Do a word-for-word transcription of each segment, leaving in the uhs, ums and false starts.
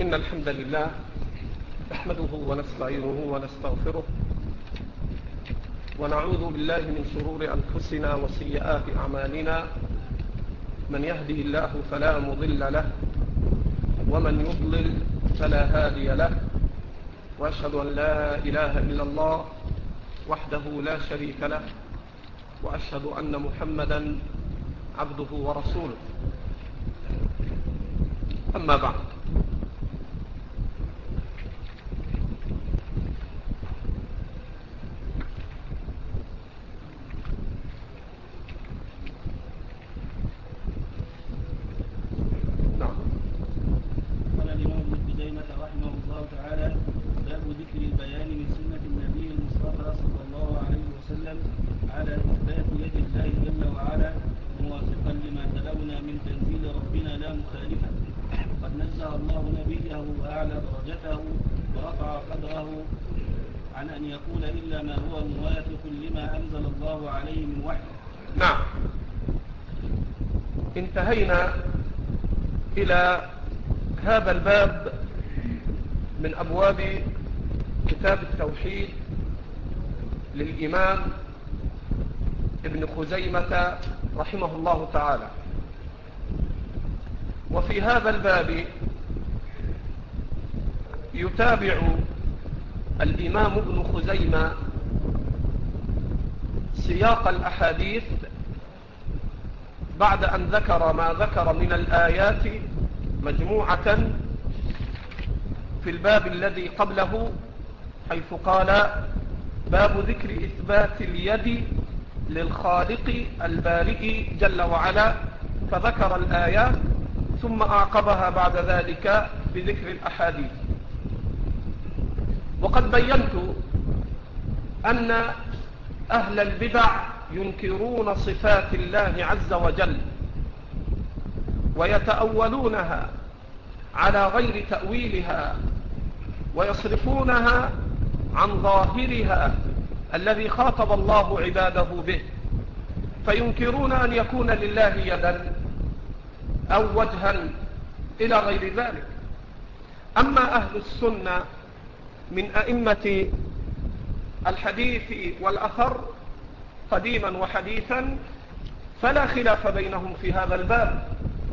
إن الحمد لله نحمده ونستعينه ونستغفره ونعوذ بالله من شرور أنفسنا وسيئات أعمالنا. من يهده الله فلا مضل له ومن يضلل فلا هادي له، وأشهد أن لا إله إلا الله وحده لا شريك له، وأشهد أن محمدا عبده ورسوله. أما بعد، عن أن يقول إلا ما هو موافق لما أنزل الله عليه من وحي. نعم، انتهينا إلى هذا الباب من أبواب كتاب التوحيد للإمام ابن خزيمة رحمه الله تعالى. وفي هذا الباب يتابع الإمام ابن خزيمة سياق الأحاديث بعد أن ذكر ما ذكر من الآيات مجموعة في الباب الذي قبله، حيث قال: باب ذكر إثبات اليد للخالق البارئ جل وعلا، فذكر الآيات ثم أعقبها بعد ذلك بذكر الأحاديث. وقد بينت أن أهل البدع ينكرون صفات الله عز وجل ويتأولونها على غير تأويلها، ويصرفونها عن ظاهرها الذي خاطب الله عباده به، فينكرون أن يكون لله يدا أو وجها إلى غير ذلك. أما أهل السنة من أئمة الحديث والأثر قديما وحديثا فلا خلاف بينهم في هذا الباب،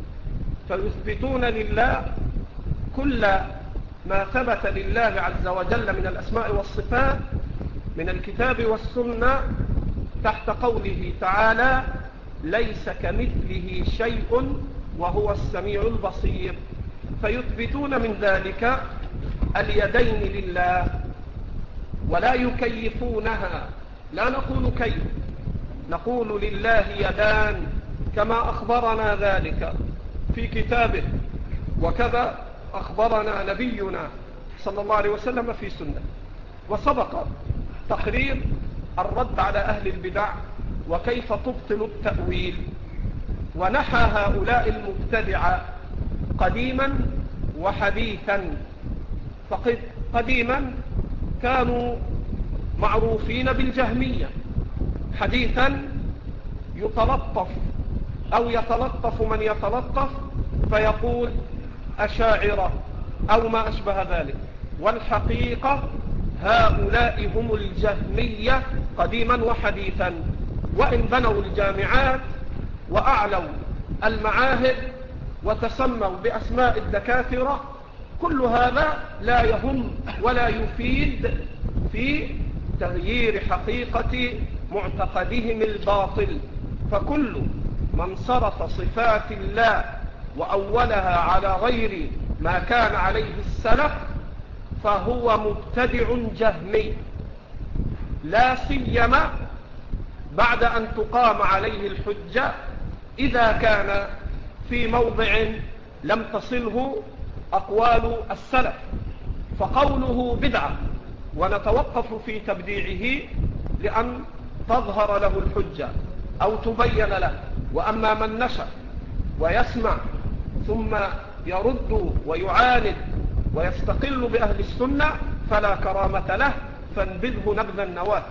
فيثبتون لله كل ما ثبت لله عز وجل من الأسماء والصفات من الكتاب والسنة تحت قوله تعالى: ليس كمثله شيء وهو السميع البصير. فيثبتون من ذلك اليدين لله ولا يكيفونها، لا نقول كيف، نقول لله يدان كما أخبرنا ذلك في كتابه، وكذا أخبرنا نبينا صلى الله عليه وسلم في سنة. وسبق تقرير الرد على أهل البدع وكيف تبطل التأويل، ونحى هؤلاء المبتدعة قديما وحديثا. فقد قديما كانوا معروفين بالجهمية، حديثا يتلطف أو يتلطف من يتلطف فيقول أشاعرة أو ما أشبه ذلك، والحقيقة هؤلاء هم الجهمية قديما وحديثا، وإن بنوا الجامعات وأعلوا المعاهد وتسموا بأسماء الدكاترة، كل هذا لا يهم ولا يفيد في تغيير حقيقة معتقدهم الباطل. فكل من صرف صفات الله وأولها على غير ما كان عليه السلف فهو مبتدع جهمي، لا سيما بعد أن تقام عليه الحجة إذا كان في موضع لم تصله أقوال السلف، فقوله بدعة، ونتوقف في تبديعه لأن تظهر له الحجة أو تبين له. وأما من نشأ ويسمع ثم يرد ويعاند ويستقل بأهل السنة فلا كرامة له، فانبذه نبذ النواة.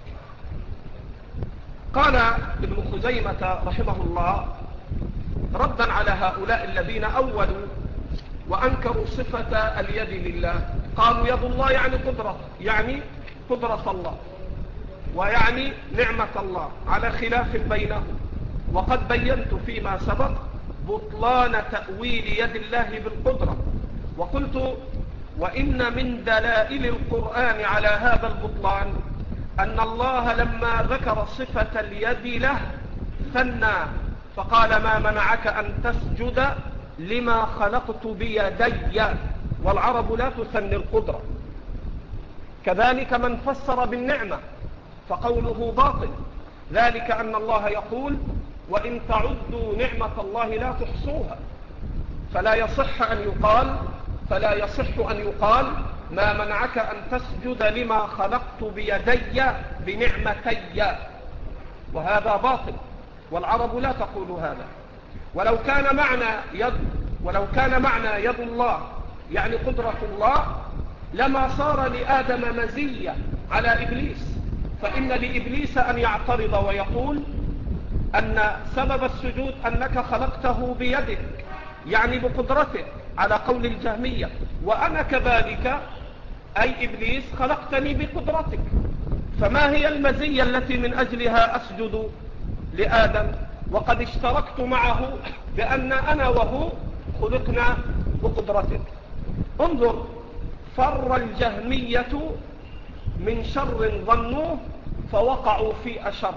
قال ابن خزيمة رحمه الله ردا على هؤلاء الذين أولوا وأنكروا صفة اليد لله، قالوا يد الله يعني قدرة، يعني قدرة الله، ويعني نعمة الله، على خلاف بينهم. وقد بينت فيما سبق بطلان تأويل يد الله بالقدرة، وقلت وإن من دلائل القرآن على هذا البطلان أن الله لما ذكر صفة اليد له ثنى فقال ما منعك أن تسجد لما خلقت بيدي، والعرب لا تثني القدرة. كذلك من فسر بالنعمة فقوله باطل، ذلك أن الله يقول وإن تعدوا نعمة الله لا تحصوها، فلا يصح أن يقال فلا يصح أن يقال ما منعك أن تسجد لما خلقت بيدي بنعمتي، وهذا باطل، والعرب لا تقول هذا. ولو كان معنى يد ولو كان معنى يد الله يعني قدرة الله لما صار لآدم مزية على إبليس، فإن لإبليس أن يعترض ويقول أن سبب السجود أنك خلقته بيدك يعني بقدرتك، على قول الجهمية، وأنا كذلك أي إبليس خلقتني بقدرتك، فما هي المزية التي من أجلها أسجد لآدم وقد اشتركت معه بأن أنا وهو خلقنا بقدرتك؟ انظر، فر الجهمية من شر ظنوه فوقعوا في أشر.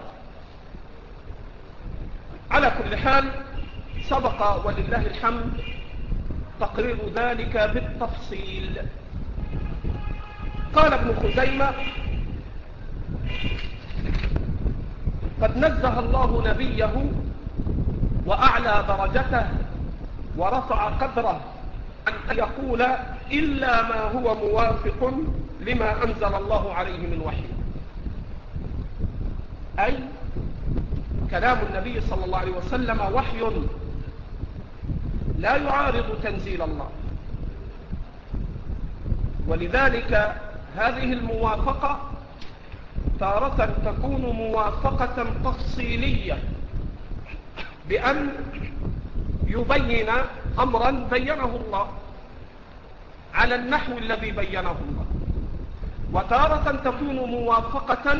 على كل حال سبق ولله الحمد تقرير ذلك بالتفصيل. قال ابن خزيمة قد نزه الله نبيه وأعلى درجته ورفع قدره أن يقول إلا ما هو موافق لما أنزل الله عليه من وحي، أي كلام النبي صلى الله عليه وسلم وحي لا يعارض تنزيل الله. ولذلك هذه الموافقة تارة تكون موافقة تفصيلية بأن يبين أمرا بينه الله على النحو الذي بينه الله، وتارة تكون موافقة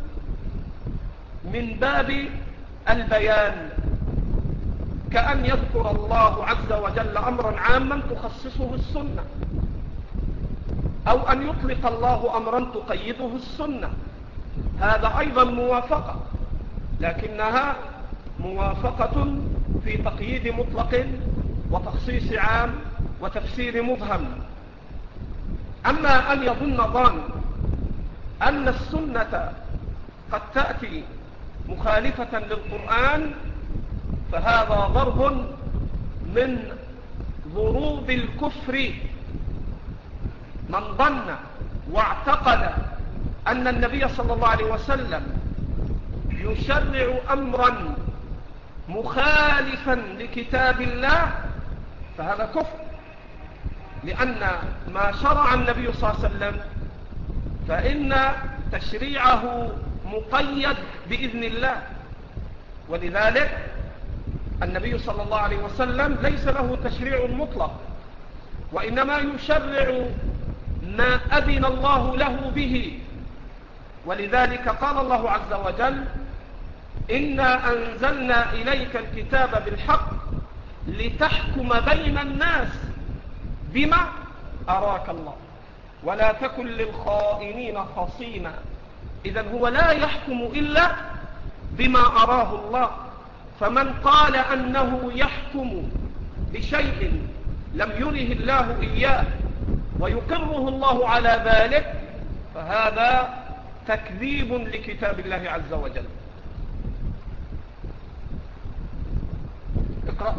من باب البيان، كأن يذكر الله عز وجل أمرا عاما تخصصه السنة، أو أن يطلق الله أمرا تقيده السنة، هذا أيضا موافقة، لكنها موافقة في تقييد مطلق وتخصيص عام وتفسير مبهم. أما أن يظن ظان أن السنة قد تأتي مخالفة للقرآن فهذا ضرب من ضروب الكفر. من ظن واعتقد أن النبي صلى الله عليه وسلم يشرع أمرا مخالفا لكتاب الله فهذا كفر، لأن ما شرع النبي صلى الله عليه وسلم فإن تشريعه مقيد بإذن الله، ولذلك النبي صلى الله عليه وسلم ليس له تشريع مطلق، وإنما يشرع ما أذن الله له به. ولذلك قال الله عز وجل إنا أنزلنا إليك الكتاب بالحق لتحكم بين الناس بما أراك الله ولا تكن للخائنين خصيما. إذن هو لا يحكم إلا بما أراه الله، فمن قال أنه يحكم بشيء لم يره الله إياه ويقره الله على ذلك فهذا تكذيب لكتاب الله عز وجل. اقرأ.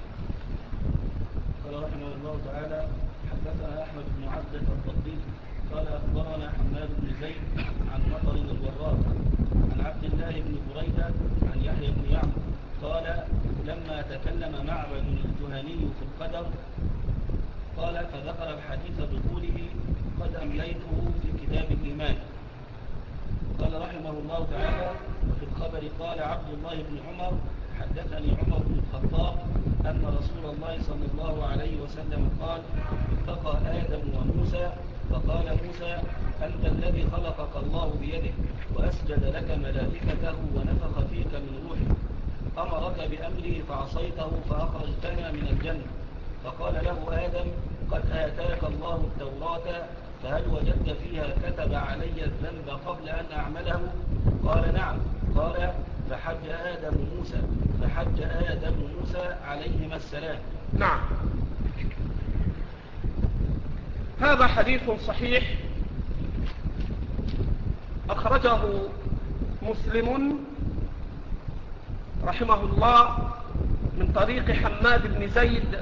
قال رحمه الله تعالى حدثنا أحمد بن عبدة الضبي قال أخبرنا حماد بن زيد عن مطر الوراق عن عبد الله بن بريدة عن يحيى بن يعمر قال لما تكلم معبد الجهني في القدر قال فذكر الحديث بطوله قد أمليته في كتاب الإيمان. قال رحمه الله تعالى وفي الخبر قال عبد الله بن عمر حدثني عمر بن الخطاب أن رسول الله صلى الله عليه وسلم قال: التقى آدم وموسى، فقال موسى: أنت الذي خلقك الله بيده وأسجد لك ملائكته ونفخ فيك من روحه، أمرك بأمره فعصيته فأخرجتنا من الجنة. فقال له آدم: قد آتاك الله التوراة، فهل وجدت فيها كتب علي الذنب قبل أن أعمله؟ قال: نعم. قال: فحج آدم موسى فحج آدم موسى عليهما السلام. نعم. هذا حديث صحيح أخرجه مسلم رحمه الله من طريق حماد بن زيد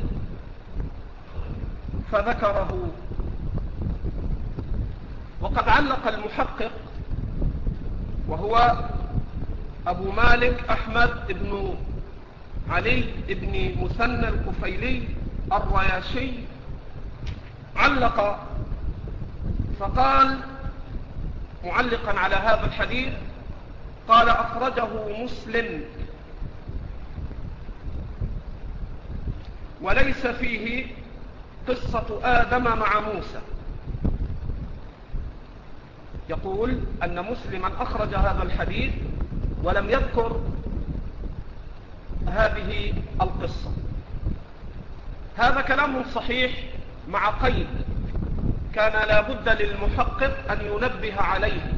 فذكره، وقد علق المحقق وهو أبو مالك أحمد بن علي بن مثنى الكفيلي الرياشي، علق فقال معلقا على هذا الحديث، قال: أخرجه مسلم وليس فيه قصة آدم مع موسى. يقول أن مسلما أخرج هذا الحديث ولم يذكر هذه القصة. هذا كلام صحيح مع قيد كان لا بد للمحقق أن ينبه عليه.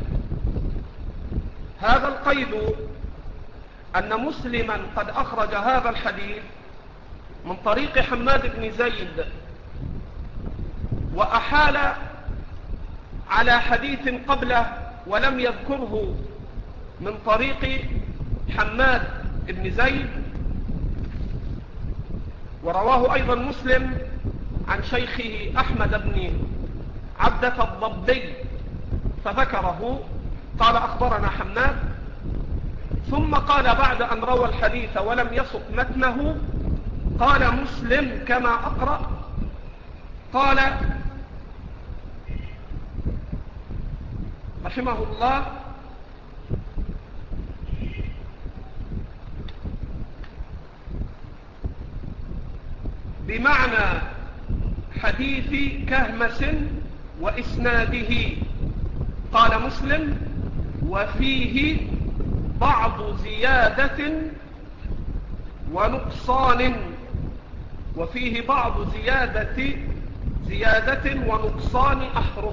هذا القيد أن مسلما قد أخرج هذا الحديث من طريق حماد بن زيد وأحال على حديث قبله ولم يذكره من طريق حماد بن زيد، ورواه أيضا مسلم عن شيخه أحمد بن عبدة الضبي فذكره، قال: أخبرنا حماد، ثم قال بعد أن روى الحديث ولم يسق متنه، قال مسلم كما أقرأ، قال رحمه الله: بمعنى حديث كهمس وإسناده. قال مسلم: وفيه بعض زيادة ونقصان وفيه بعض زيادة زيادة ونقصان أحرف.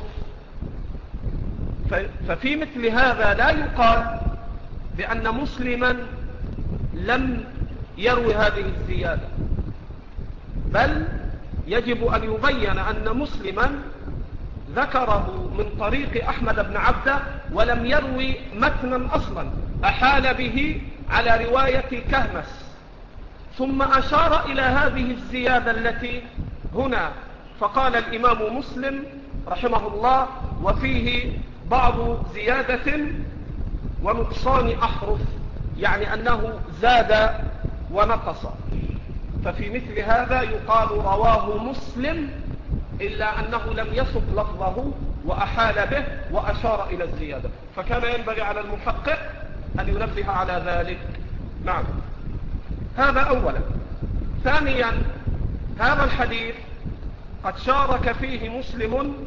ففي مثل هذا لا يقال بأن مسلما لم يروي هذه الزيادة، بل يجب أن يبين أن مسلما ذكره من طريق أحمد بن عبدة ولم يروي متنا أصلا، أحال به على رواية كهمس، ثم أشار إلى هذه الزيادة التي هنا، فقال الإمام مسلم رحمه الله: وفيه بعض زيادة ونقصان أحرف، يعني أنه زاد ونقص. ففي مثل هذا يقال رواه مسلم، إلا أنه لم يسق لفظه وأحال به وأشار إلى الزيادة، فكان ينبغي على المحقق أن ينبه على ذلك. نعم، هذا أولا. ثانيا، هذا الحديث قد شارك فيه مسلم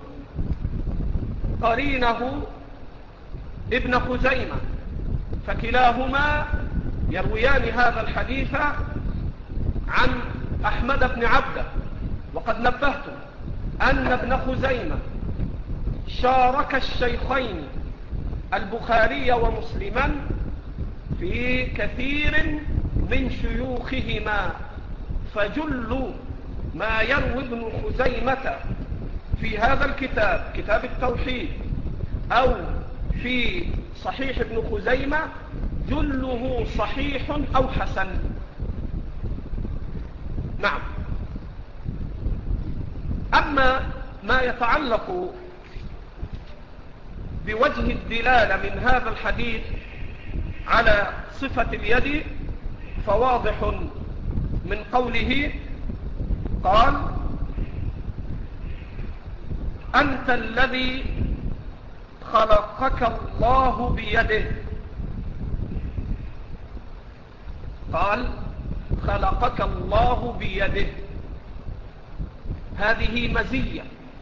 قرينه ابن خزيمة، فكلاهما يرويان هذا الحديث عن أحمد بن عبدة. وقد نبهتم أن ابن خزيمة شارك الشيخين البخاري ومسلما في كثير من شيوخهما، فجل ما يروي ابن خزيمة في هذا الكتاب، كتاب التوحيد، أو في صحيح ابن خزيمة، جله صحيح أو حسن. نعم. أما ما يتعلق بوجه الدلالة من هذا الحديث على صفة اليد فواضح من قوله: قال: أنت الذي خلقك الله بيده. قال خلقك الله بيده، هذه مزية.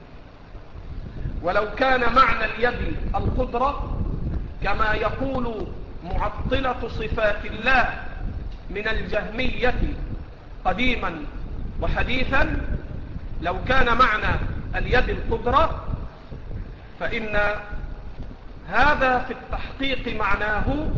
ولو كان معنى اليد القدرة كما يقول معطلة صفات الله من الجهمية قديما وحديثا، لو كان معنى اليد القدرة فإن هذا في التحقيق معناه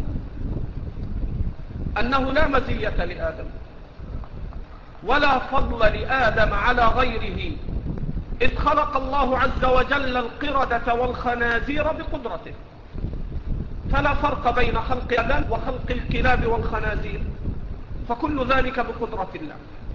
أنه لا مزية لآدم ولا فضل لآدم على غيره، إذ خلق الله عز وجل القردة والخنازير بقدرته، فلا فرق بين خلق آدم وخلق الكلاب والخنازير، فكل ذلك بقدرة الله.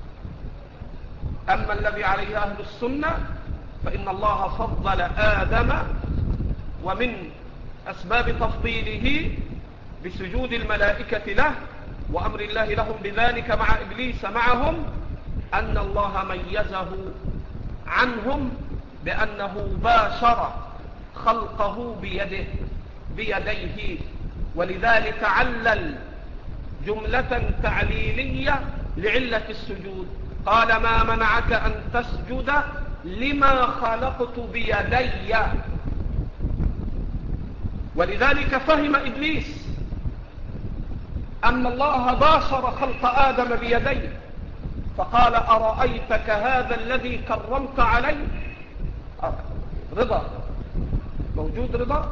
أما الذي عليه أهل السنة فإن الله فضل آدم، ومن أسباب تفضيله بسجود الملائكة له وأمر الله لهم بذلك مع إبليس معهم أن الله ميزه عنهم بأنه باشر خلقه بيده بيديه، ولذلك علل جملة تعليلية لعلة السجود، قال ما منعك أن تسجد لما خلقت بيدي. ولذلك فهم إبليس أن الله باشر خلق آدم بيديه، فقال أرأيتك هذا الذي كرمت عليه؟ رضا موجود، رضا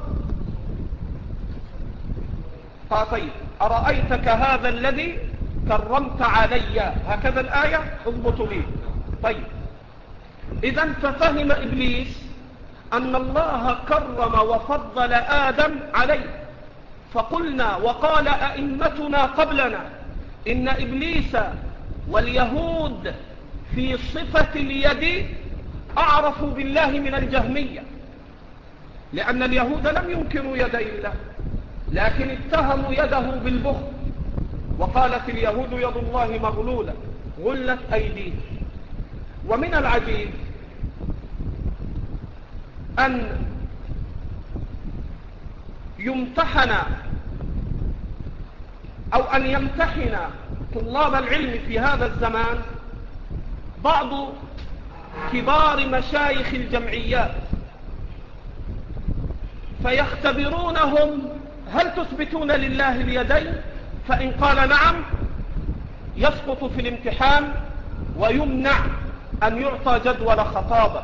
قال طيب أرأيتك هذا الذي كرمت علي، هكذا الآية اضبطوا لي. طيب إذن ففهم إبليس أن الله كرم وفضل آدم عليه، فقلنا وقال أئمتنا قبلنا إن إبليس واليهود في صفة اليد أعرفوا بالله من الجهمية، لأن اليهود لم ينكروا يدي الله لكن اتهموا يده بالبخل، وقالت اليهود يد الله مغلولة غلت أيديه. ومن العجيب أن يمتحن أو أن يمتحن طلاب العلم في هذا الزمان بعض كبار مشايخ الجمعيات فيختبرونهم هل تثبتون لله اليدين؟ فإن قال نعم يسقط في الامتحان ويمنع أن يعطى جدول خطابة.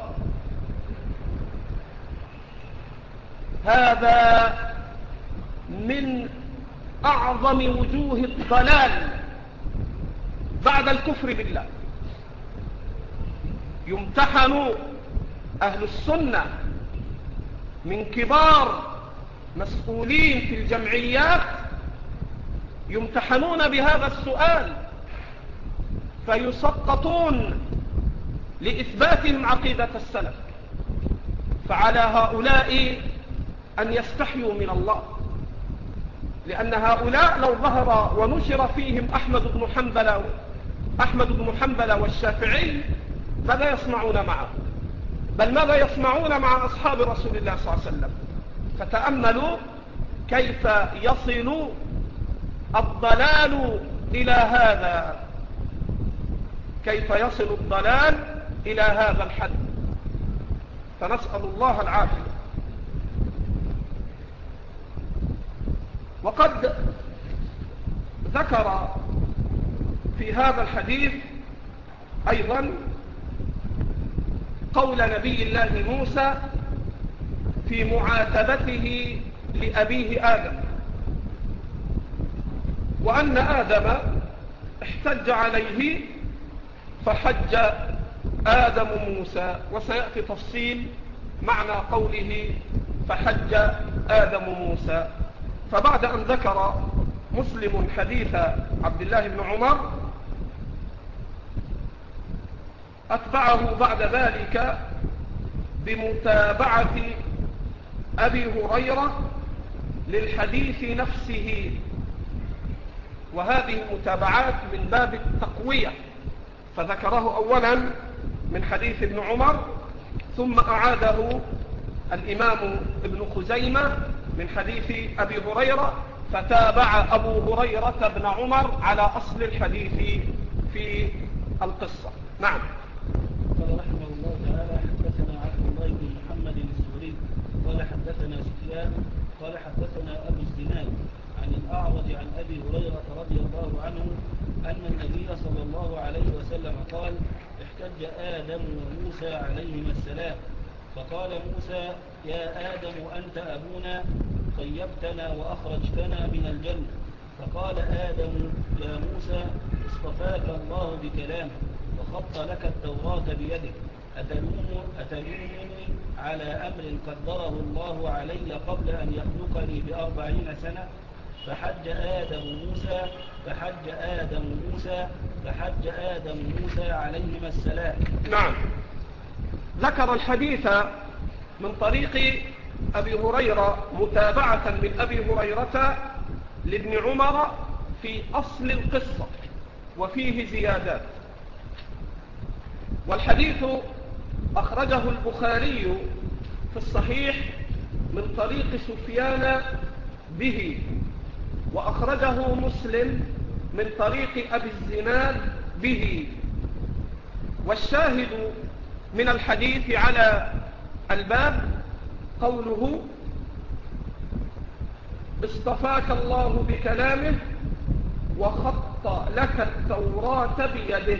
هذا من أعظم وجوه الضلال بعد الكفر بالله. يمتحن أهل السنة من كبار مسؤولين في الجمعيات يمتحنون بهذا السؤال فيسقطون لإثباتهم عقيدة السلف. فعلى هؤلاء أن يستحيوا من الله، لأن هؤلاء لو ظهر ونشر فيهم أحمد بن حنبل أحمد بن حنبل والشافعي ماذا يصنعون معه؟ بل ماذا يصنعون مع أصحاب رسول الله صلى الله عليه وسلم؟ فتأملوا كيف يصل الضلال إلى هذا، كيف يصل الضلال إلى هذا الحد، فنسأل الله العافية. وقد ذكر في هذا الحديث أيضا قول نبي الله موسى في معاتبته لأبيه آدم، وأن آدم احتج عليه فحج آدم موسى، وسيأتي تفصيل معنى قوله فحج آدم موسى. فبعد أن ذكر مسلم حديث عبد الله بن عمر أتبعه بعد ذلك بمتابعة أبي هريرة للحديث نفسه، وهذه المتابعات من باب التقوية، فذكره أولا من حديث ابن عمر ثم أعاده الإمام ابن خزيمة من حديث أبي هريرة فتابع أبو هريرة بن عمر على أصل الحديث في القصة. نعم. قال رحمه الله تعالى: حدثنا عبد الله بن محمد الزهري قال حدثنا سفيان قال حدثنا أبو الزناد عن الأعرج عن أبي هريرة رضي الله عنه أن النبي صلى الله عليه وسلم قال: احتج آدم وموسى عليهما السلام، فقال موسى: يا آدم أنت أبونا، طيبتنا وأخرجتنا من الجنة. فقال آدم: يا موسى، اصطفاك الله بكلامه وخط لك التوراة بيده، أتلومني على أمر قدره الله علي قبل أن يخلقني بأربعين سنة؟ فحج آدم موسى فحج آدم موسى فحج آدم موسى عليهما السلام. نعم. ذكر الحديث من طريق أبي هريرة متابعة من أبي هريرة لابن عمر في أصل القصة وفيه زيادات. والحديث أخرجه البخاري في الصحيح من طريق سفيان به، وأخرجه مسلم من طريق أبي الزناد به. والشاهد من الحديث على الباب قوله: اصطفاك الله بكلامه وخط لك التوراة بيده.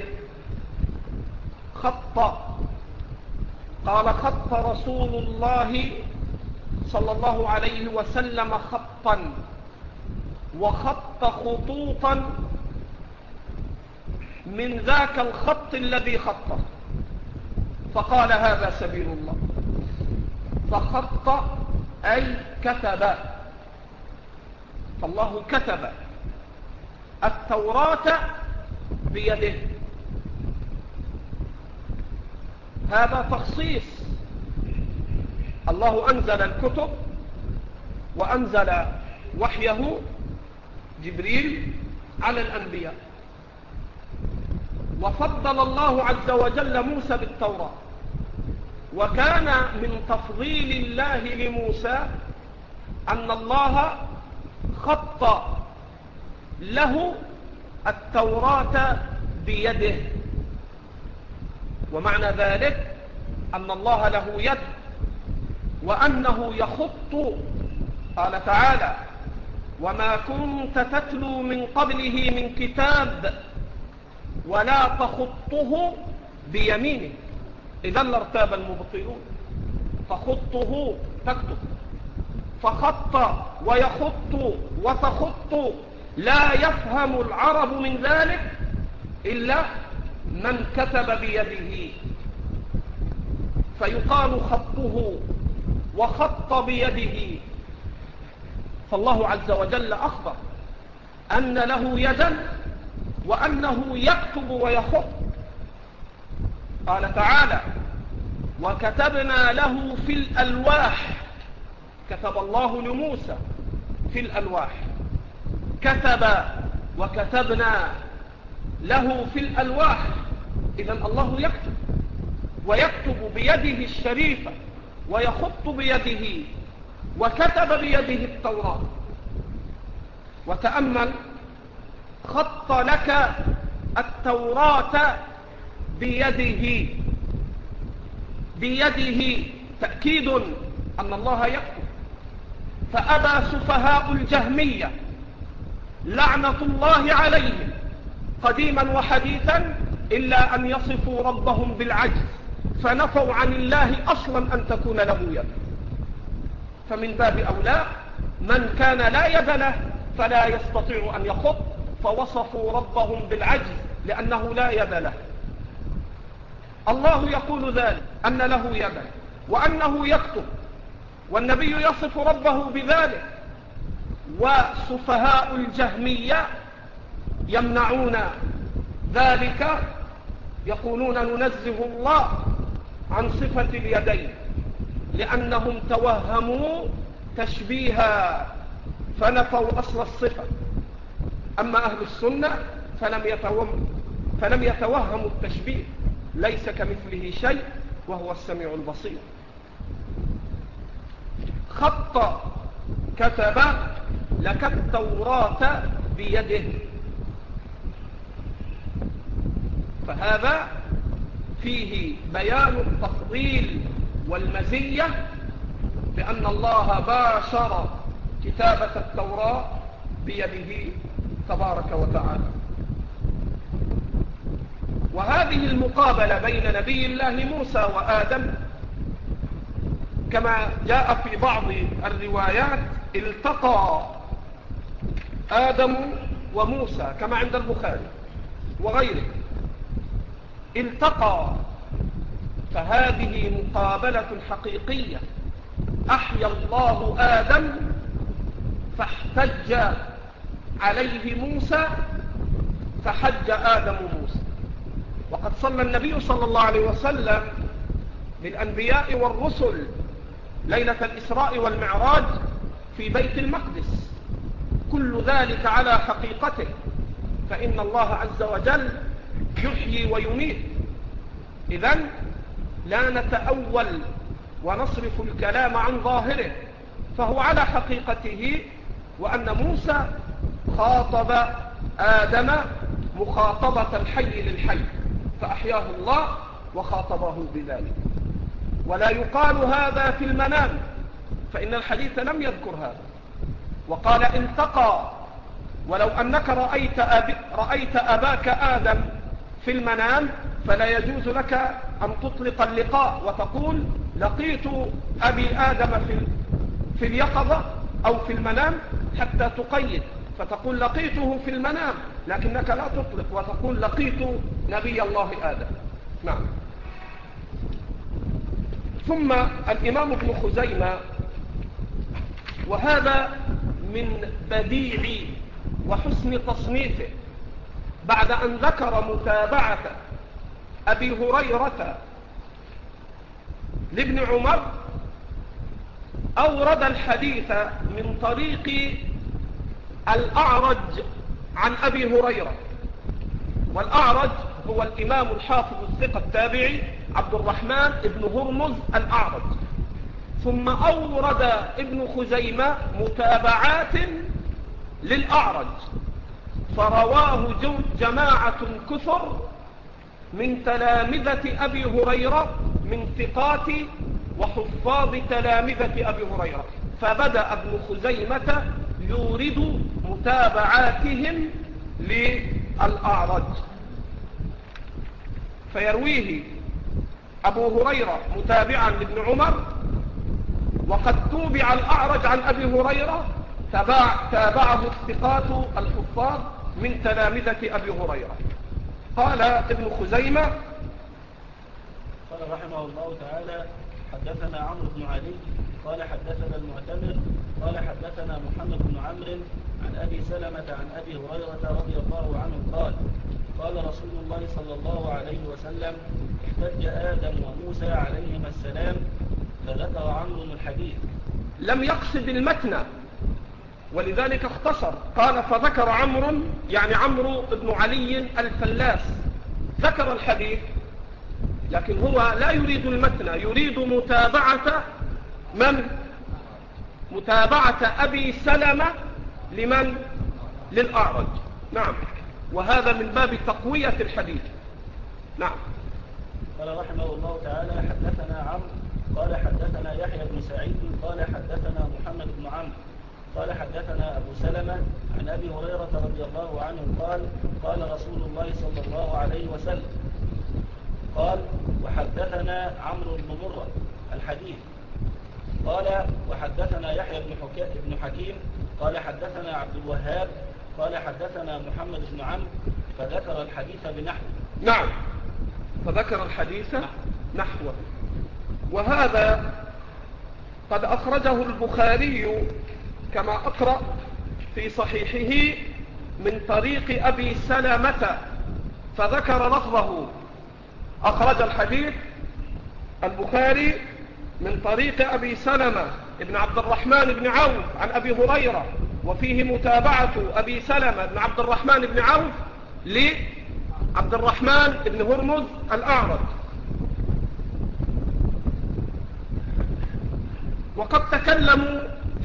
خط، قال: خط رسول الله صلى الله عليه وسلم خطا، وخط خطوطا من ذاك الخط الذي خطه، فقال: هذا سبيل الله. فخط أي كتب، فالله كتب التوراة بيده. هذا تخصيص. الله أنزل الكتب وأنزل وحيه جبريل على الأنبياء، وفضل الله عز وجل موسى بالتوراة. وكان من تفضيل الله لموسى أن الله خط له التوراة بيده. ومعنى ذلك أن الله له يد وأنه يخط. قال تعالى: وما كنت تتلو من قبله من كتاب ولا تخطه بيمينه إذا لارتاب المبطلون. فخطه تكتب، فخط ويخط وتخط لا يفهم العرب من ذلك إلا من كتب بيده، فيقال خطه وخط بيده. فالله عز وجل أخبر أن له يدا وأنه يكتب ويخط. قال تعالى: وكتبنا له في الألواح. كتب الله لموسى في الألواح. كتب وكتبنا له في الألواح. إذن الله يكتب، ويكتب بيده الشريفة ويخط بيده، وكتب بيده التوراة. وتأمل: خط لك التوراة بيده. بيده تأكيد أن الله يكتب. فأبى سفهاء الجهمية لعنة الله عليهم قديما وحديثا إلا أن يصفوا ربهم بالعجز، فنفوا عن الله أصلا أن تكون له يد. فمن باب أولى من كان لا يد له فلا يستطيع أن يخط، فوصفوا ربهم بالعجز لأنه لا يد له. الله يقول ذلك أن له يدا وأنه يكتب، والنبي يصف ربه بذلك. وسفهاء الجهمية يمنعون ذلك، يقولون ننزه الله عن صفة اليدين لأنهم توهموا تشبيها فنفوا أصل الصفة. أما أهل السنة فلم يتوهم فلم يتوهموا التشبيه، ليس كمثله شيء وهو السميع البصير. خط كتب لك التوراة بيده. فهذا فيه بيان التفضيل والمزية بأن الله باشر كتابة التوراة بيده تبارك وتعالى. وهذه المقابلة بين نبي الله موسى وآدم كما جاء في بعض الروايات التقى آدم وموسى كما عند البخاري وغيره، التقى، فهذه مقابلة حقيقية. أحيا الله آدم فاحتج عليه موسى فحج آدم موسى. وقد صلى النبي صلى الله عليه وسلم بالأنبياء والرسل ليلة الإسراء والمعراج في بيت المقدس، كل ذلك على حقيقته، فإن الله عز وجل يحيي ويميت. إذن لا نتأول ونصرف الكلام عن ظاهره، فهو على حقيقته، وأن موسى خاطب آدم مخاطبة الحي للحي فأحياه الله وخاطبه بذلك. ولا يقال هذا في المنام، فإن الحديث لم يذكر هذا، وقال التقى. ولو أنك رأيت, أب... رأيت أباك آدم في المنام فلا يجوز لك أن تطلق اللقاء وتقول لقيت أبي آدم في, في اليقظة أو في المنام حتى تقيد، فتقول لقيته في المنام، لكنك لا تطلق وتقول لقيت نبي الله آدم. نعم. ثم الإمام ابن خزيمة، وهذا من بديع وحسن تصنيفه، بعد أن ذكر متابعة أبي هريرة لابن عمر أورد الحديث من طريق الأعرج عن أبي هريرة. والأعرج هو الإمام الحافظ الثقة التابعي عبد الرحمن ابن هرمز الأعرج. ثم أورد ابن خزيمة متابعات للأعرج، فرواه جماعة كثر من تلامذة أبي هريرة من ثقات وحفاظ تلامذة أبي هريرة، فبدأ ابن خزيمة يورد متابعاتهم للأعرج، فيرويه أبو هريرة متابعا لابن عمر، وقد توبع الأعرج عن أبي هريرة تابع تابعه الثقات الحفاظ من تلامذة أبي هريرة. قال ابن خزيمة قال رحمه الله تعالى حدثنا عمرو بن علي قال حدثنا المعتمر قال حدثنا محمد بن عمرو عن أبي سلمة عن أبي هريرة رضي الله عنه قال قال رسول الله صلى الله عليه وسلم احتج آدم وموسى عليهما السلام، فذكر عمرو الحديث. لم يقصد المتن ولذلك اختصر، قال فذكر عمرو، يعني عمرو بن علي الفلاس ذكر الحديث، لكن هو لا يريد المتن، يريد متابعة من؟ متابعة أبي سلمة لمن؟ للأعرج. نعم، وهذا من باب تقوية الحديث. نعم. قال رحمه الله تعالى حدثنا عمرو قال حدثنا يحيى بن سعيد قال حدثنا محمد بن عمرو قال حدثنا أبو سلمة عن أبي هريرة رضي الله عنه قال قال رسول الله صلى الله عليه وسلم قال وحدثنا عمرو بن مرة الحديث قال وحدثنا يحيى بن حكيم قال حدثنا عبد الوهاب قال حدثنا محمد بن عمرو فذكر الحديث بنحوه. نعم، فذكر الحديث نحوه. وهذا قد أخرجه البخاري كما أقرأ في صحيحه من طريق أبي سلمة فذكر لفظه. أخرج الحديث البخاري من طريق أبي سلمة ابن عبد الرحمن بن عوف عن أبي هريرة، وفيه متابعة أبي سلمة بن عبد الرحمن بن عوف لعبد الرحمن بن هرمز الأعرج. وقد تكلموا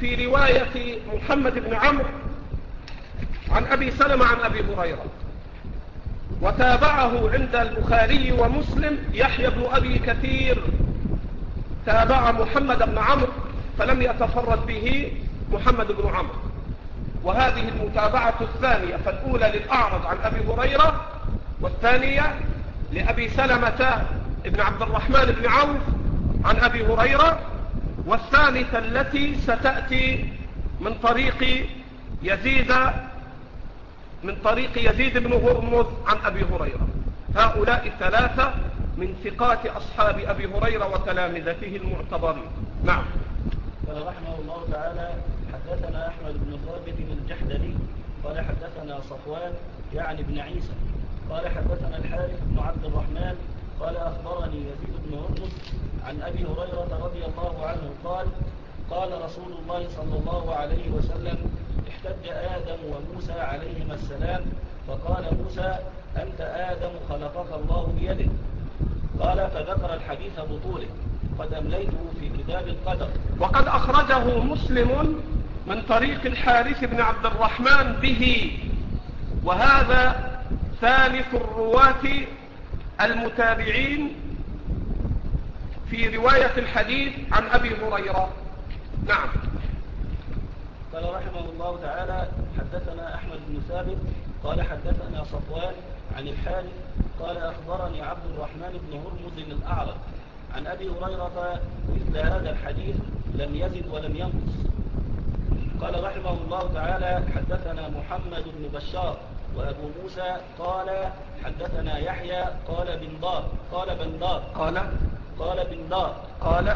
في رواية محمد بن عمرو عن أبي سلمة عن أبي هريرة، وتابعه عند البخاري ومسلم يحيى بن أبي كثير، تابع محمد بن عمرو فلم يتفرد به محمد بن عمرو. وهذه المتابعة الثانية، فالأولى للأعرج عن أبي هريرة، والثانية لأبي سلمة بن عبد الرحمن بن عوف عن أبي هريرة، والثالثة التي ستأتي من طريق يزيد من طريق يزيد بن هرمز عن أبي هريرة. هؤلاء الثلاثة من ثقات أصحاب أبي هريرة وتلامذته المعتبرين. نعم. قال رحمه الله تعالى: حدثنا أحمد بن ثابت الجحدري قال حدثنا صفوان يعني بن عيسى قال حدثنا الحارث بن عبد الرحمن قال أخبرني يزيد بن هرمز عن أبي هريرة رضي الله عنه قال: قال رسول الله صلى الله عليه وسلم: احتج آدم وموسى عليهما السلام، فقال موسى: أنت آدم خلقك الله بيده. قال: فذكر الحديث بطوله، قد أمليته في كتاب القدر. وقد أخرجه مسلم من طريق الحارث بن عبد الرحمن به، وهذا ثالث الرواة المتابعين في رواية الحديث عن أبي هريرة. نعم. قال رحمه الله تعالى: حدثنا أحمد بن ثابت قال حدثنا صفوان عن الحارث قال أخبرني عبد الرحمن بن هرمز الأعرج عن أبي هريرة مثل هذا الحديث لم يزد ولم ينقص. قال رحمه الله تعالى: حدثنا محمد بن بشار وأبو موسى قال حدثنا يحيى قال بن دار قال بن دار قال قال بن دار قال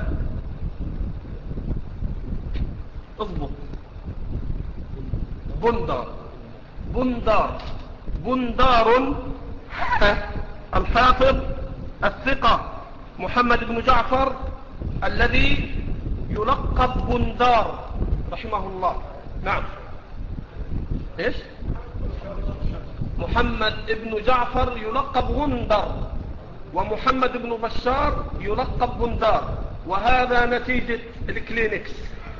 اضبط بندار بندار بندار الحافظ الثقة محمد بن جعفر الذي يلقب بندار رحمه الله. نعم. ايش؟ محمد بن جعفر يلقب غندر، ومحمد بن بشار يلقب بندار، وهذا نتيجة الكلينكس.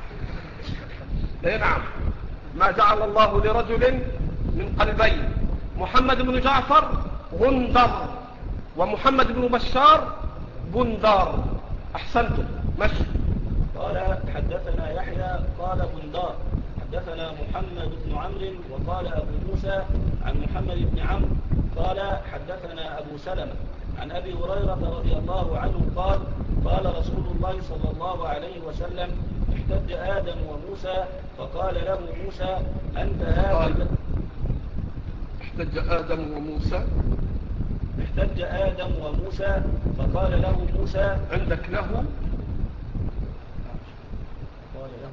اي نعم، ما جعل الله لرجل من قلبين. محمد بن جعفر غندر، ومحمد بن بشار بندار. احسنتم، مشي. قال حدثنا يحيى قال بندار حدثنا محمد بن عمرو وقال أبو موسى عن محمد بن عمرو قال حدثنا أبو سلمة عن أبي هريرة رضي الله عنه قال: قال رسول الله صلى الله عليه وسلم: احتج آدم وموسى فقال له موسى: أنت آدم. احتج آدم وموسى احتج آدم وموسى فقال له موسى. عندك له قال له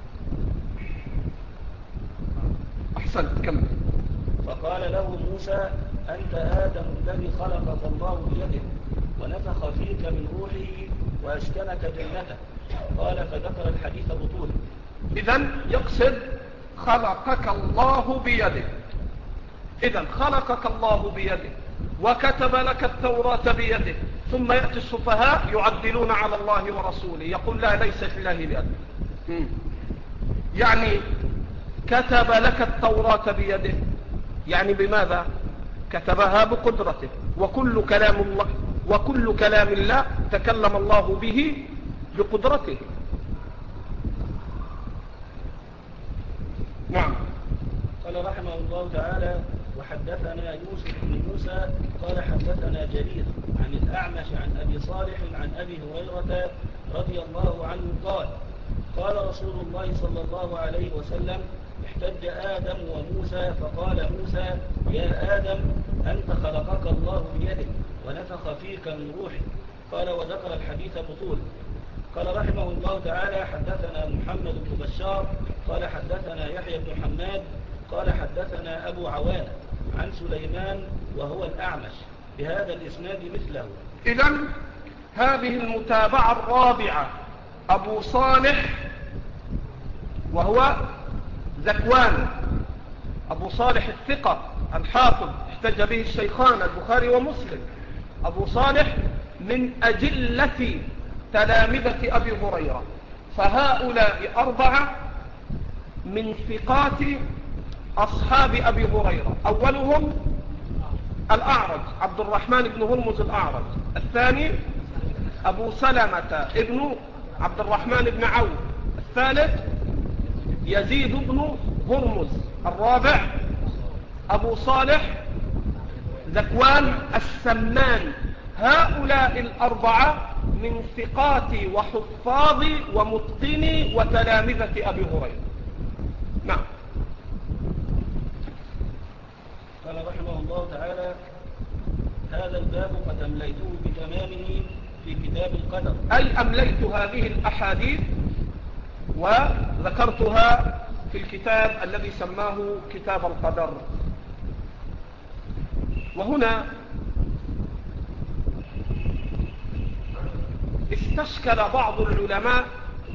أحسنت، كمل. فقال له موسى: أنت آدم الذي خلقك الله بيده ونفخ فيك من روحه وأسكنك جنته. قال: فذكر الحديث بطوله. إذن يقصد خلقك الله بيده. إذن خلقك الله بيده وكتب لك التوراة بيده، ثم يأتي السفهاء يعدلون على الله ورسوله، يقول لا، ليس لله اليد. يعني كتب لك التوراة بيده، يعني بماذا؟ كتبها بقدرته. وكل كلام الله وكل كلام الله تكلم الله به بقدرته. نعم. قال رحمه الله تعالى: وحدثنا يوسف بن موسى قال حدثنا جرير عن الأعمش عن أبي صالح عن أبي هريرة رضي الله عنه قال: قال رسول الله صلى الله عليه وسلم: احتج آدم وموسى فقال موسى: يا آدم، أنت خلقك الله بيده ونفخ فيك من روحه. قال: وذكر الحديث بطول. قال رحمه الله تعالى: حدثنا محمد بن بشار قال حدثنا يحيى بن حماد قال حدثنا أبو عوانة عن سليمان وهو الأعمش بهذا الإسناد مثله. إذن هذه المتابعة الرابعة، أبو صالح وهو ذكوان، أبو صالح الثقة الحافظ احتج به الشيخان البخاري ومسلم. أبو صالح من أجلة تلامذة أبي هريرة. فهؤلاء أربعة من ثقات أصحاب أبي هريرة. أولهم الأعرج عبد الرحمن بن هرمز الأعرج، الثاني أبو سلمة ابن عبد الرحمن بن عوف، الثالث يزيد بن هرمز، الرابع أبو صالح ذكوان السمان. هؤلاء الأربعة من ثقات وحفاظ ومتقني وتلامذة أبي هريرة. نعم. قال رحمه الله تعالى: هذا الباب قد أمليته بتمامه في كتاب القدر. أي أمليت هذه الأحاديث وذكرتها في الكتاب الذي سماه كتاب القدر. وهنا استشكل بعض العلماء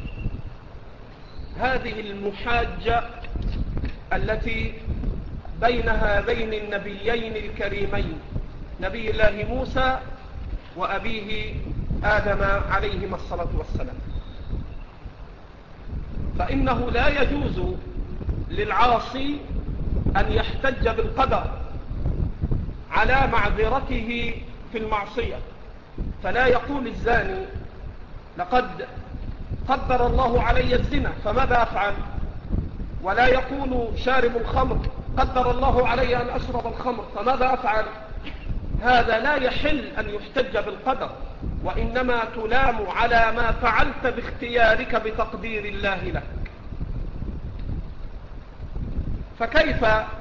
هذه المحاجة التي بين هذين النبيين الكريمين، نبي الله موسى وأبيه آدم عليهما الصلاة والسلام. فإنه لا يجوز للعاصي أن يحتج بالقدر على معذرته في المعصية، فلا يقول الزاني لقد قدر الله علي الزنا فماذا أفعل، ولا يقول شارب الخمر قدر الله علي أن أشرب الخمر فماذا أفعل. هذا لا يحل أن يحتج بالقدر، وإنما تلام على ما فعلت باختيارك بتقدير الله لك. فكيف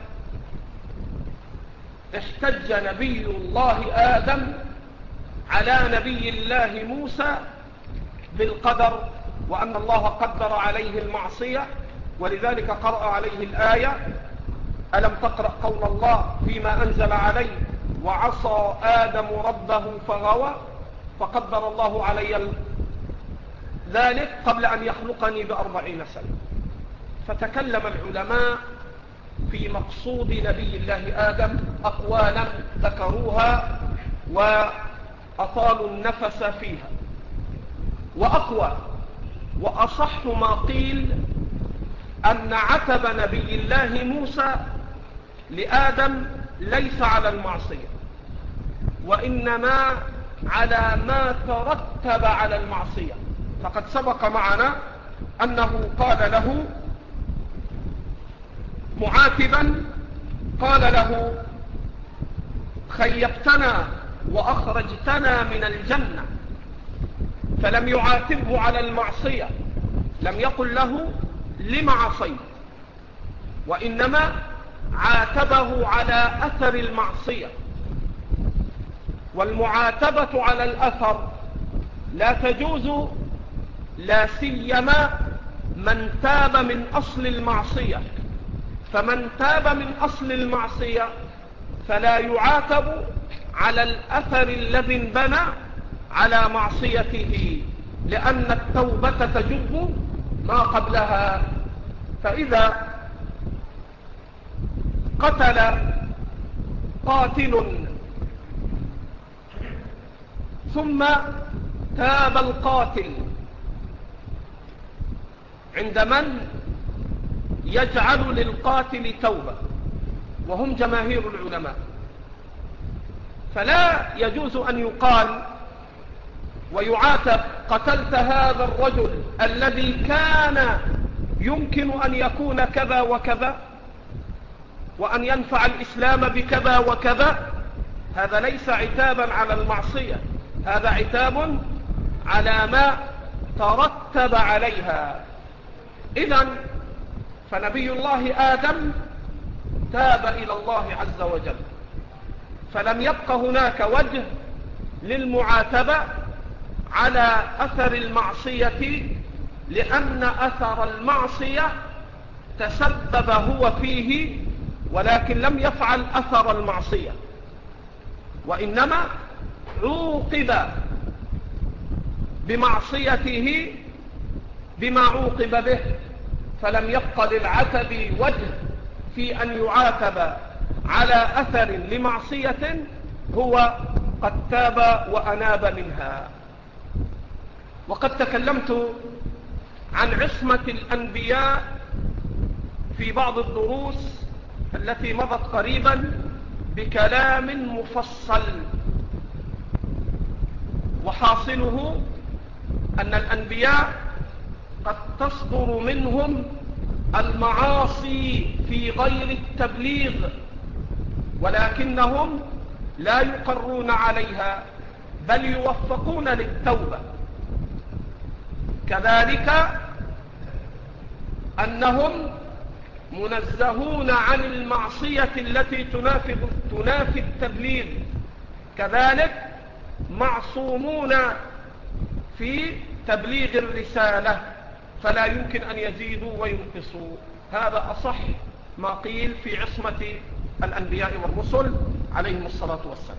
احتج نبي الله آدم على نبي الله موسى بالقدر وأن الله قدر عليه المعصية؟ ولذلك قرأ عليه الآية: ألم تقرأ قول الله فيما أنزل عليه وعصى آدم ربه فغوى فقدر الله علي ذلك قبل أن يخلقني بأربعين سنة. فتكلم العلماء في مقصود نبي الله آدم أقوالا ذكروها وأطالوا النفس فيها. وأقوى وأصح ما قيل أن عتب نبي الله موسى لآدم ليس على المعصية، وإنما على ما ترتب على المعصية. فقد سبق معنا أنه قال له معاتبا، قال له: خيبتنا وأخرجتنا من الجنة. فلم يعاتبه على المعصية، لم يقل له لم عصيت، وإنما عاتبه على أثر المعصية. والمعاتبة على الأثر لا تجوز، لا سيما من تاب من أصل المعصية. فمن تاب من أصل المعصية فلا يعاتب على الأثر الذي انبنى على معصيته، لأن التوبة تجب ما قبلها. فإذا قتل قاتل ثم تاب القاتل، عند من يجعل للقاتل توبة وهم جماهير العلماء، فلا يجوز أن يقال ويعاتب: قتلت هذا الرجل الذي كان يمكن أن يكون كذا وكذا وأن ينفع الإسلام بكذا وكذا. هذا ليس عتابا على المعصية، هذا عتاب على ما ترتب عليها. إذن فنبي الله آدم تاب إلى الله عز وجل، فلم يبق هناك وجه للمعاتبة على أثر المعصية، لأن أثر المعصية تسبب هو فيه ولكن لم يفعل أثر المعصية، وإنما عوقب بمعصيته بما عوقب به، فلم يبق للعتب وجه في أن يعاتب على أثر لمعصية هو قد تاب وأناب منها. وقد تكلمت عن عصمة الأنبياء في بعض الدروس التي مضت قريبا بكلام مفصل، وحاصله أن الأنبياء قد تصدر منهم المعاصي في غير التبليغ، ولكنهم لا يقرون عليها بل يوفقون للتوبة. كذلك أنهم منزهون عن المعصية التي تنافي تنافي التبليغ، كذلك معصومون في تبليغ الرسالة، فلا يمكن أن يزيدوا وينقصوا. هذا أصح ما قيل في عصمة الأنبياء والرسل عليهم الصلاة والسلام.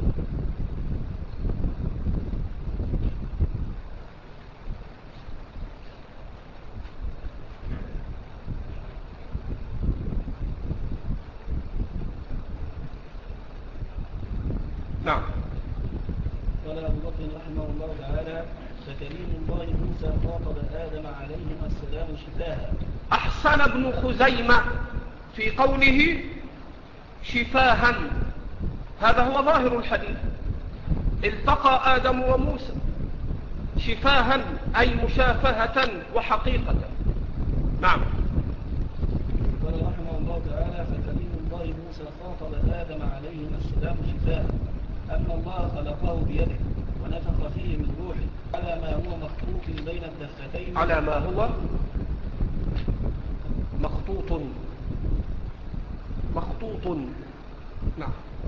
نعم. قال أبو بكر رحمه الله تعالى: فكريم الله موسى خاطب آدم عليهما السلام شفاها. أحسن ابن خزيمة في قوله شفاها، هذا هو ظاهر الحديث. التقى آدم وموسى شفاها أي مشافهة وحقيقة. نعم. قال رحمه الله تعالى: فكريم الله موسى خاطب آدم عليهما السلام شفاها، أن الله خلقه بيده ونفخ فيه من روحه على ما هو مخطوط بين الدفتين على ما هو مخطوط مخطوط نعم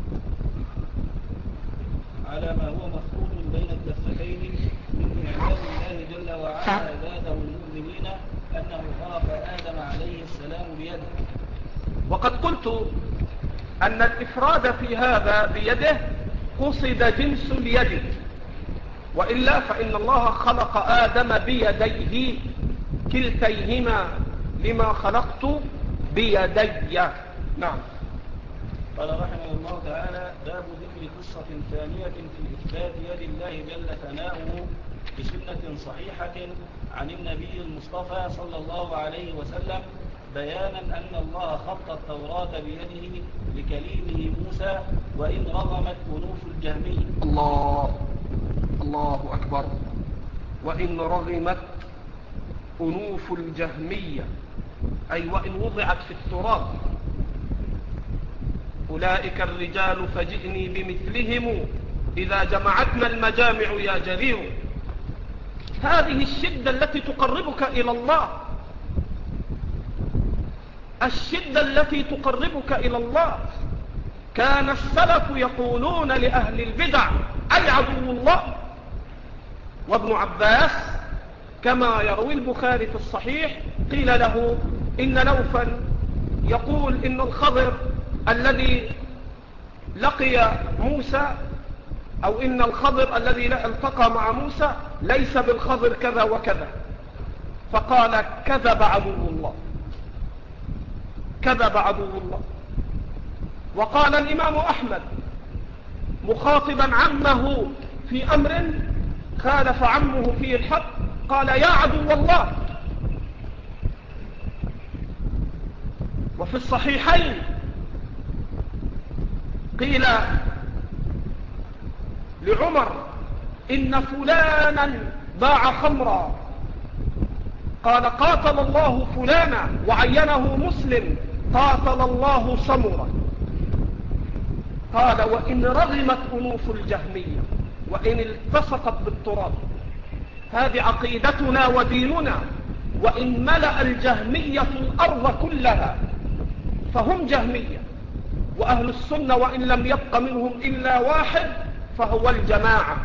على ما هو مخطوط بين الدفتين من إعلام الله جل وعلا عباده المؤمنين أنه خلق آدم عليه السلام بيده. وقد قلت أن الإفراد في هذا بيده قصد جنس اليد، وإلا فإن الله خلق آدم بيديه كلتيهما لما خلقت بيدي. نعم. قال رحمه الله تعالى: باب ذكر قصة ثانية في إثبات يد الله جل ثناؤه بسنة صحيحة عن النبي المصطفى صلى الله عليه وسلم، بيانا أن الله خط التوراة بيده لكليمه موسى وإن رغمت أنوف الجهمية. الله الله أكبر. وإن رغمت أنوف الجهمية، أي وإن وضعت في التراب. أولئك الرجال فجئني بمثلهم إذا جمعتنا المجامع يا جرير. هذه الشدة التي تقربك إلى الله، الشدة التي تقربك إلى الله. كان السلف يقولون لأهل البدع أي عدو الله. وابن عباس كما يروي البخاري في الصحيح قيل له إن لوفا يقول إن الخضر الذي لقي موسى أو إن الخضر الذي التقى مع موسى ليس بالخضر كذا وكذا، فقال كذب عدو الله، كذب عدو الله. وقال الإمام أحمد مخاطبا عمه في أمر خالف عمه فيه الحق، قال يا عدو الله. وفي الصحيحين قيل لعمر إن فلانا باع خمرا، قال قاتل الله فلانا، وعينه مسلم قاتل الله سمرا. قال وإن رغمت أنوف الجهمية وإن التصقت بالتراب. هذه عقيدتنا وديننا. وإن ملأ الجهمية الأرض كلها فهم جهمية، وأهل السنة وإن لم يبق منهم إلا واحد فهو الجماعة،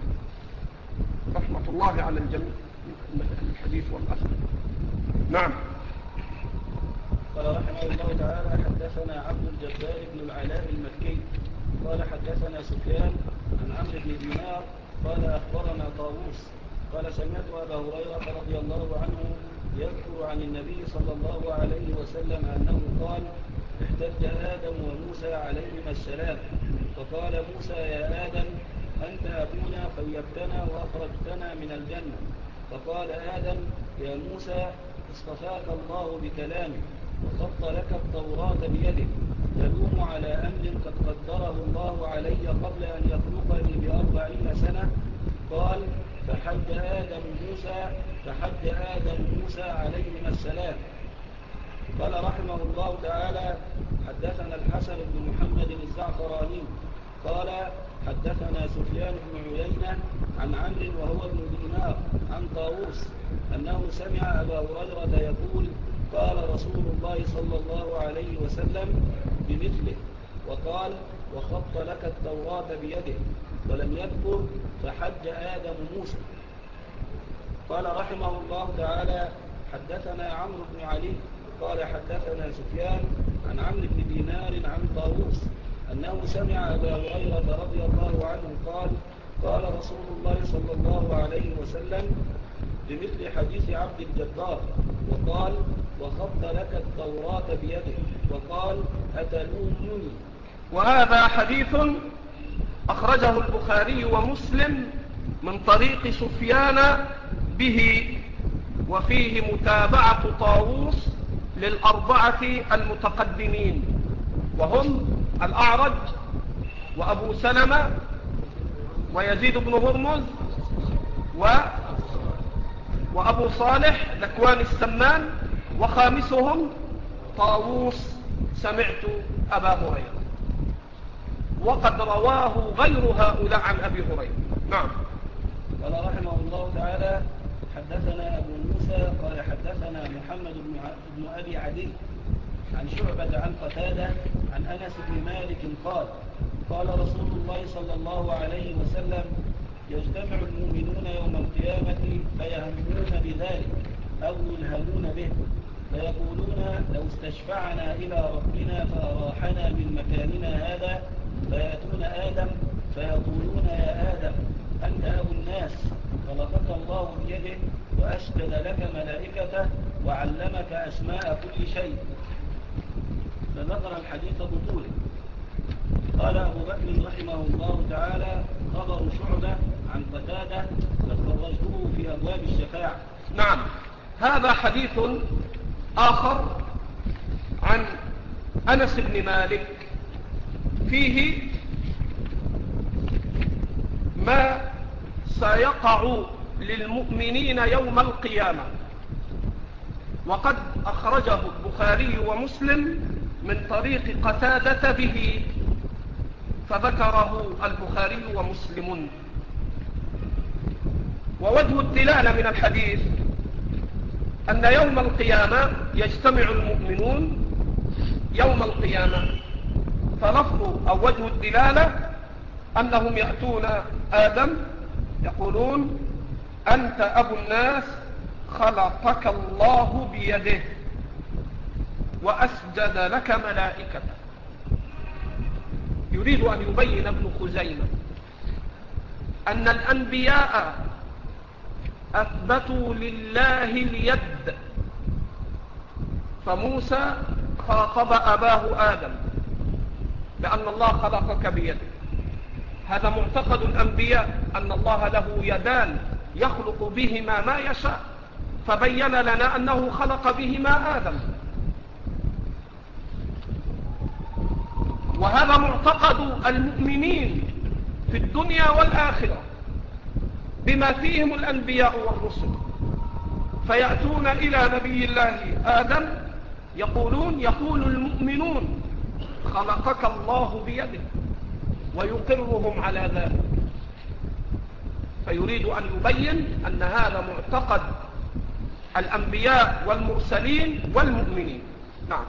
رحمة الله على الجميع من الحديث والأثر. نعم. قال رحمه الله تعالى: حدثنا عبد الجبار بن العلاء المكي قال حدثنا سفيان عن عمرو بن دينار قال أخبرنا طاووس قال سمعت أبا هريرة رضي الله عنه يذكر عن النبي صلى الله عليه وسلم أنه قال: احتج آدم وموسى عليهما السلام، فقال موسى: يا آدم أنت أبونا خيبتنا وأخرجتنا من الجنة. فقال آدم: يا موسى اصطفاك الله بكلامه، وخط لك التوراة بيده تلوم على أمر قد قدره الله علي قبل أن يخلقني بأربعين سنة. قال فحج آدم موسى فحج آدم موسى عليهما السلام. قال رحمه الله تعالى حدثنا الحسن بن محمد الزعفراني قال حدثنا سفيان بن عيينة عن عمرو وهو ابن دينار عن طاووس أنه سمع أبا هريرة يقول قال رسول الله صلى الله عليه وسلم بمثله، وقال وخط لك التوراة بيده، ولم يذكر فحج آدم موسى. قال رحمه الله تعالى حدثنا عمرو بن علي قال حدثنا سفيان عن عمرو بن دينار عن طاووس أنه سمع أبا هريرة رضي الله عنه قال قال رسول الله صلى الله عليه وسلم بمثل حديث عبد الجبار، وقال وخط لك التوراة بيده، وقال أتلومني. وهذا حديث أخرجه البخاري ومسلم من طريق سفيان به، وفيه متابعة طاووس للأربعة المتقدمين، وهم الأعرج وأبو سلمة ويزيد بن هرمز و... وأبو صالح ذكوان السمان، وخامسهم طاووس سمعت أبا هريرة، وقد رواه غير هؤلاء عن أبي هريرة. نعم. قال رحمه الله تعالى حدثنا أبو موسى قال حدثنا محمد بن أبي عدي عن شعبة عن قتادة عن أنس بن مالك قال قال رسول الله صلى الله عليه وسلم يجتمع المؤمنون يوم القيامة فيهمون بذلك أو يلهمون به، فيقولون لو استشفعنا إلى ربنا فأراحنا من مكاننا هذا، فيأتون آدم فيقولون يا آدم أنت أبو الناس، خلقك الله بيده وأسجد لك ملائكته وعلمك أسماء كل شيء. فذكر الحديث بطوله. قال أبو بكر رحمه الله تعالى خبر شعبة عن قتادة قد خرجته في أبواب الشفاعة. نعم. هذا حديث آخر عن أنس بن مالك فيه ما سيقع للمؤمنين يوم القيامة، وقد أخرجه البخاري ومسلم من طريق قتادة به، فذكره البخاري ومسلم. ووجه الدلالة من الحديث أن يوم القيامة يجتمع المؤمنون يوم القيامة، فلفظ أو وجه الدلالة أنهم يأتون آدم يقولون أنت أبو الناس، خلقك الله بيده وأسجد لك ملائكته. يريد أن يبين ابن خزيمة أن الأنبياء أثبتوا لله اليد، فموسى خاطب أباه آدم بأن الله خلقك بيده. هذا معتقد الأنبياء أن الله له يدان يخلق بهما ما يشاء، فبين لنا أنه خلق بهما آدم. وهذا معتقد المؤمنين في الدنيا والآخرة بما فيهم الأنبياء والرسل، فيأتون إلى نبي الله آدم يقولون يقول المؤمنون خلقك الله بيده، ويقرهم على ذلك. فيريد أن يبين أن هذا معتقد الأنبياء والمرسلين والمؤمنين. نعم.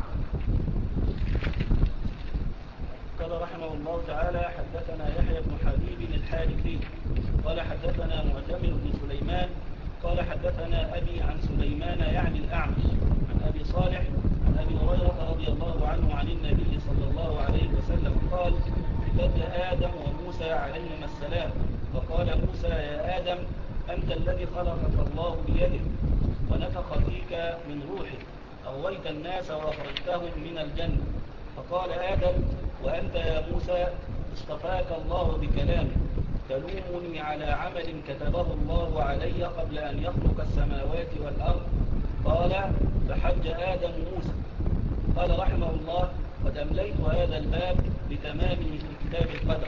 قال رحمه الله تعالى حدثنا يحيى بن حبيب الحارثي قال حدثنا معتمر بن سليمان قال حدثنا أبي عن سليمان يعني الأعمش عن أبي صالح عن أبي هريرة رضي الله عنه عن النبي صلى الله عليه وسلم قال احتج آدم وموسى عليهما السلام، فقال موسى يا آدم أنت الذي خلقك الله بيده ونفخ فيك من روحه، أغويت الناس وأخرجتهم من الجنة. فقال آدم وأنت يا موسى اصطفاك الله بكلامه، تلومني على عمل كتبه الله علي قبل أن يخلق السماوات والأرض. قال فحج آدم موسى. قال رحمه الله: قد أمليت هذا الباب لتمامه في كتاب القدر.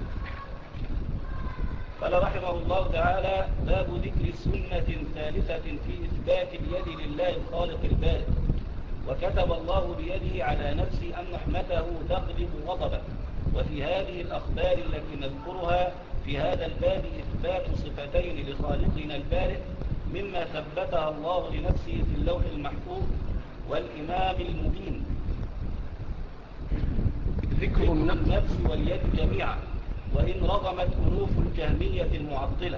قال رحمه الله تعالى: باب ذكر سنة ثالثة في إثبات اليد لله الخالق البارئ. وكتب الله بيده على نفسه أن رحمته تغلب غضبه. وفي هذه الأخبار التي نذكرها في هذا الباب إثبات صفتين لخالقنا البارئ مما ثبتها الله لنفسه في اللوح المحفوظ والإمام المبين: ذكر النفس واليد جميعا، وإن رغمت أنوف الجهمية المعطلة.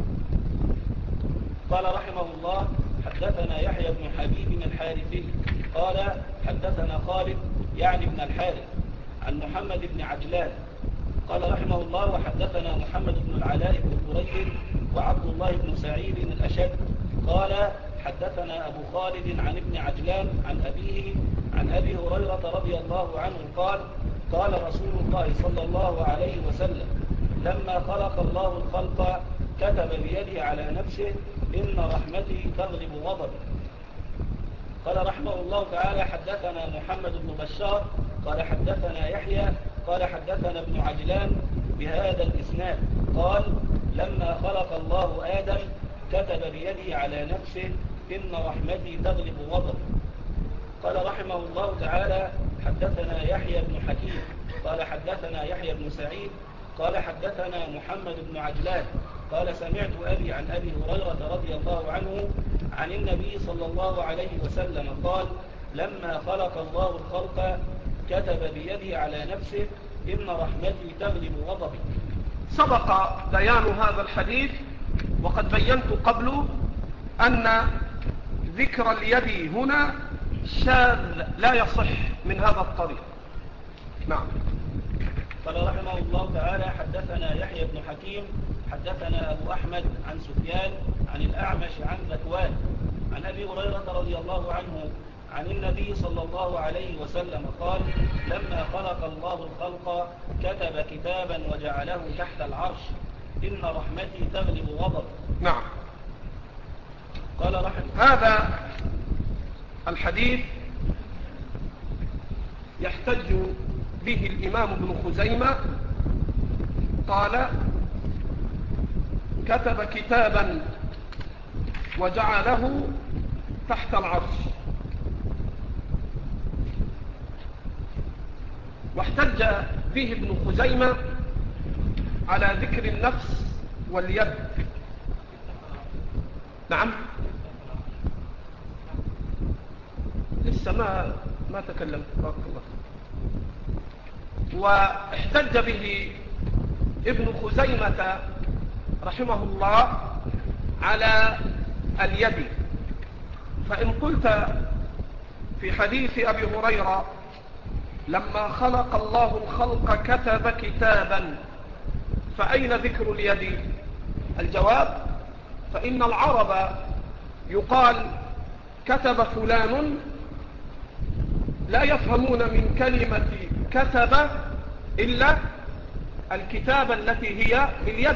قال رحمه الله: حدثنا يحيى بن حبيب الحارثي قال حدثنا خالد يعني بن الحارث عن محمد بن عجلان قال رحمه الله: وحدثنا محمد بن العلاء بن قريب وعبد الله بن سعيد الأشد قال حدثنا أبو خالد عن ابن عجلان عن أبيه عن أبي هريرة رضي الله عنه قال: قال رسول الله صلى الله عليه وسلم: لما خلق الله الخلق كتب بيده على نفسه: إن رحمتي تغلب غضبي. قال رحمه الله تعالى: حدثنا محمد بن بشار قال حدثنا يحيى قال حدثنا ابن عجلان بهذا الإسناد قال: لما خلق الله آدم كتب بيده على نفسه: إن رحمتي تغلب غضبي. قال رحمه الله تعالى: حدثنا يحيى بن حكيم قال حدثنا يحيى بن سعيد قال حدثنا محمد بن عجلان قال: سمعت أبي عن أبي هريرة رضي الله عنه عن النبي صلى الله عليه وسلم قال: لما خلق الله الخلق كتب بيده على نفسه: إن رحمتي تغلب غضبي. سبق بيان هذا الحديث، وقد بينت قبل أن ذكر اليد هنا شاذ لا يصح من هذا الطريق. نعم. قال رحمه الله تعالى: حدثنا يحيى بن حكيم حدثنا أبو أحمد عن سفيان عن الأعمش عن ذكوان عن أبي هريرة رضي الله عنه عن النبي صلى الله عليه وسلم قال: لما خلق الله الخلق كتب كتابا وجعله تحت العرش: إن رحمتي تغلب غضبي. نعم. قال رحمه هذا الحديث يحتج به الإمام ابن خزيمة، قال: كتب كتابا وجعله تحت العرش. واحتج به ابن خزيمة على ذكر النفس واليد. نعم. لسه ما ما تكلمت. بارك الله. واحتج به ابن خزيمة رحمه الله على اليد. فإن قلت في حديث أبي هريرة: لما خلق الله الخلق كتب كتابا، فأين ذكر اليد؟ الجواب: فإن العرب يقال كتب فلان، لا يفهمون من كلمة كتب إلا الكتابة التي هي باليد.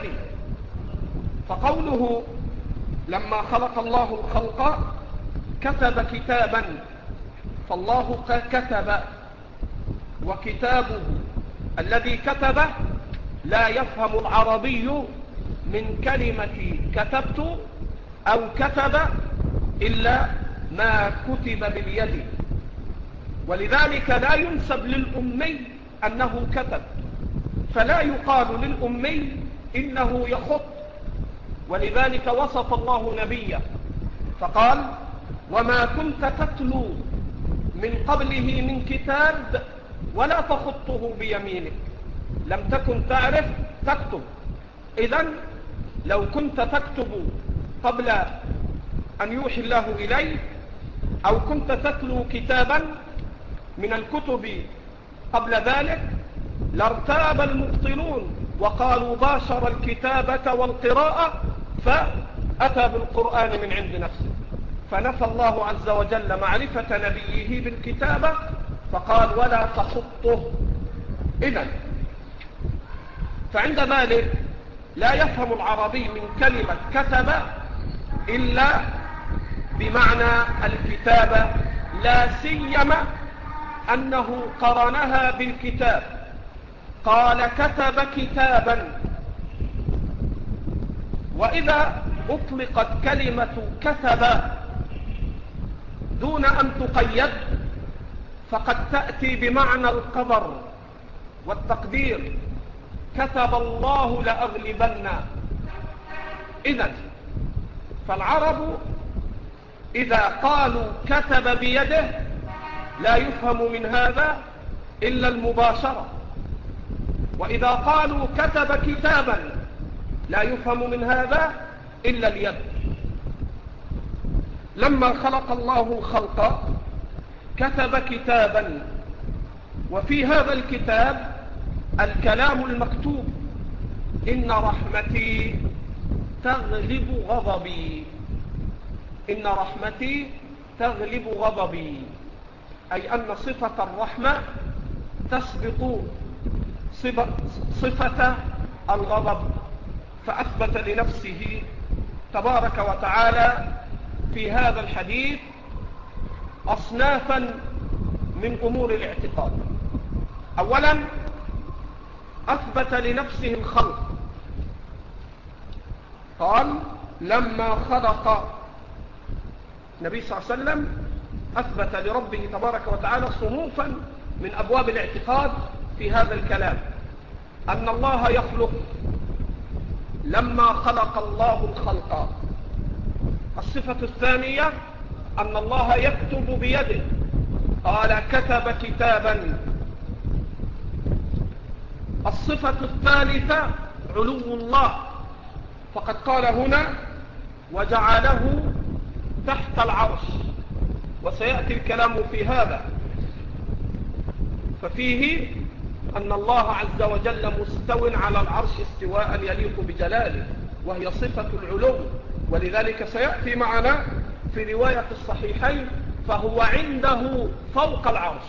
فقوله لما خلق الله الخلق كتب كتابا، فالله كتب، وكتابه الذي كتب لا يفهم العربي من كلمة كتبت أو كتب إلا ما كتب باليد. ولذلك لا ينسب للأمي أنه كتب، فلا يقال للأمي إنه يخط. ولذلك وصف الله نبيه فقال: وما كنت تتلو من قبله من كتاب ولا تخطه بيمينك. لم تكن تعرف تكتب. إذن لو كنت تكتب قبل أن يوحي الله إليه، أو كنت تتلو كتابا من الكتب قبل ذلك، لارتاب المبطلون وقالوا باشر الكتابة والقراءة فأتى بالقرآن من عند نفسه. فنفى الله عز وجل معرفة نبيه بالكتابة فقال: ولا تخطه. إذن فعند ذلك لا يفهم العربي من كلمة كتب إلا بمعنى الكتابة، لا سيما أنه قرنها بالكتاب، قال كتب كتابا. وإذا أطلقت كلمة كتب دون أن تقيد فقد تأتي بمعنى القدر والتقدير، كتب الله لأغلبن. إذن فالعرب إذا قالوا كتب بيده لا يفهم من هذا إلا المباشرة، وإذا قالوا كتب كتابا لا يفهم من هذا إلا اليد. لما خلق الله الخلق كتب كتابا، وفي هذا الكتاب الكلام المكتوب: إن رحمتي تغلب غضبي، إن رحمتي تغلب غضبي، أي أن صفة الرحمة تسبق صفة الغضب. فأثبت لنفسه تبارك وتعالى في هذا الحديث أصنافا من أمور الاعتقاد. أولا أثبت لنفسه الخلق، قال لما خلق النبي صلى الله عليه وسلم أثبت لربه تبارك وتعالى صنوفا من أبواب الاعتقاد في هذا الكلام: أن الله يخلق، لما خلق الله الخلق. الصفة الثانية أن الله يكتب بيده، قال كتب كتابا. الصفة الثالثة علو الله، فقد قال هنا وجعله تحت العرش، وسيأتي الكلام في هذا. ففيه أن الله عز وجل مستو على العرش استواء يليق بجلاله، وهي صفة العلو، ولذلك سيأتي معنا في رواية الصحيحين فهو عنده فوق العرش.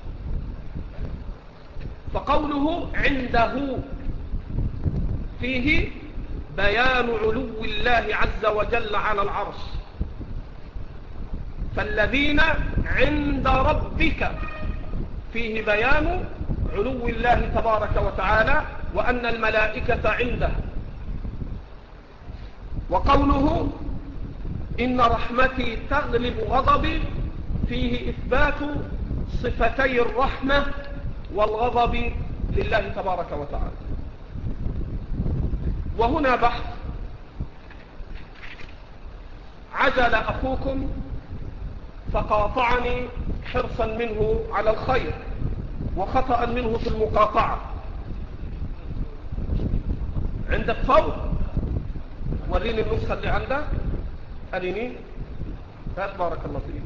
فقوله عنده فيه بيان علو الله عز وجل على العرش. فالذين عند ربك فيه بيان علو الله تبارك وتعالى، وأن الملائكة عنده. وقوله إن رحمتي تغلب غضبي فيه إثبات صفتي الرحمة والغضب لله تبارك وتعالى. وهنا بحث: عجل أخوكم فقاطعني حرصا منه على الخير وخطأ منه في المقاطعة. عندك فوق؟ وريني النسخة اللي عندك، أريني. هات بارك الله فيك.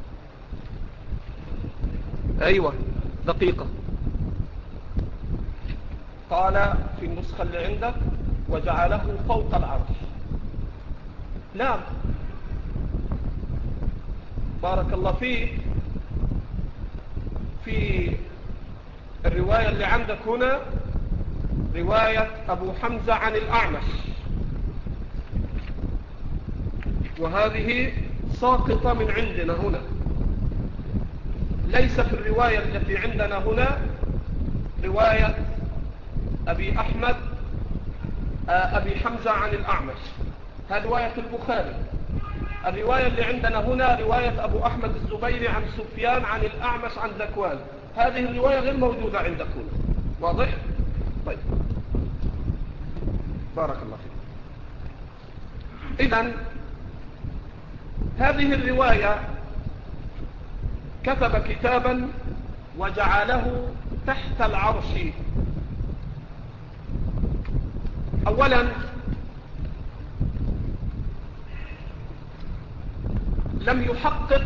أيوة دقيقة. قال في النسخة اللي عندك وجعله فوق العرش. لا، بارك الله فيك. في الرواية اللي عندك هنا رواية أبو حمزة عن الأعمش، وهذه ساقطة من عندنا هنا، ليس في الرواية التي عندنا هنا رواية أبي أحمد أبي حمزة عن الأعمش، هذه رواية البخاري. الرواية اللي عندنا هنا رواية أبو أحمد الزبيري عن سفيان عن الأعمش عن ذكوان. هذه الرواية غير موجودة عندك هنا، واضح؟ طيب بارك الله فيك. إذن هذه الرواية كتب كتابا وجعله تحت العرش. أولا لم يحقق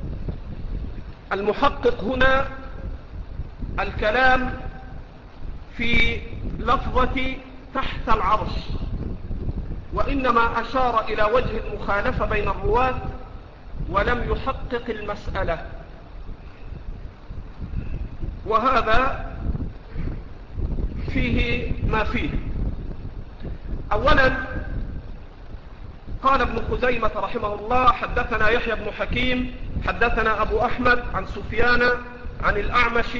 المحقق هنا الكلام في لفظة تحت العرش، وإنما أشار إلى وجه المخالفة بين الرواة ولم يحقق المسألة. وهذا فيه ما فيه. أولا قال ابن خزيمة رحمه الله: حدثنا يحيى بن حكيم حدثنا أبو أحمد عن سفيان عن الأعمش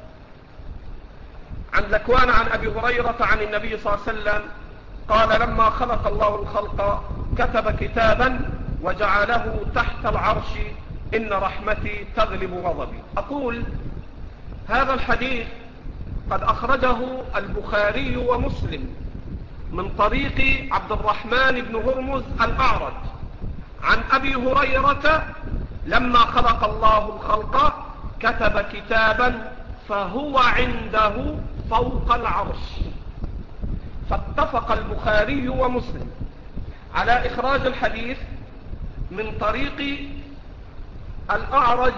عن ذكوان عن أبي هريرة عن النبي صلى الله عليه وسلم قال لما خلق الله الخلق كتب كتابا وجعله تحت العرش إن رحمتي تغلب غضبي. أقول هذا الحديث قد أخرجه البخاري ومسلم من طريق عبد الرحمن بن هرمز الأعرج عن أبي هريرة لما خلق الله الخلق كتب كتابا فهو عنده فوق العرش. فاتفق البخاري ومسلم على إخراج الحديث من طريق الأعرج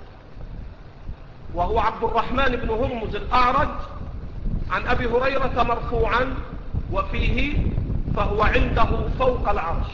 وهو عبد الرحمن بن هرمز الأعرج عن أبي هريرة مرفوعا وفيه فهو عنده فوق العرش.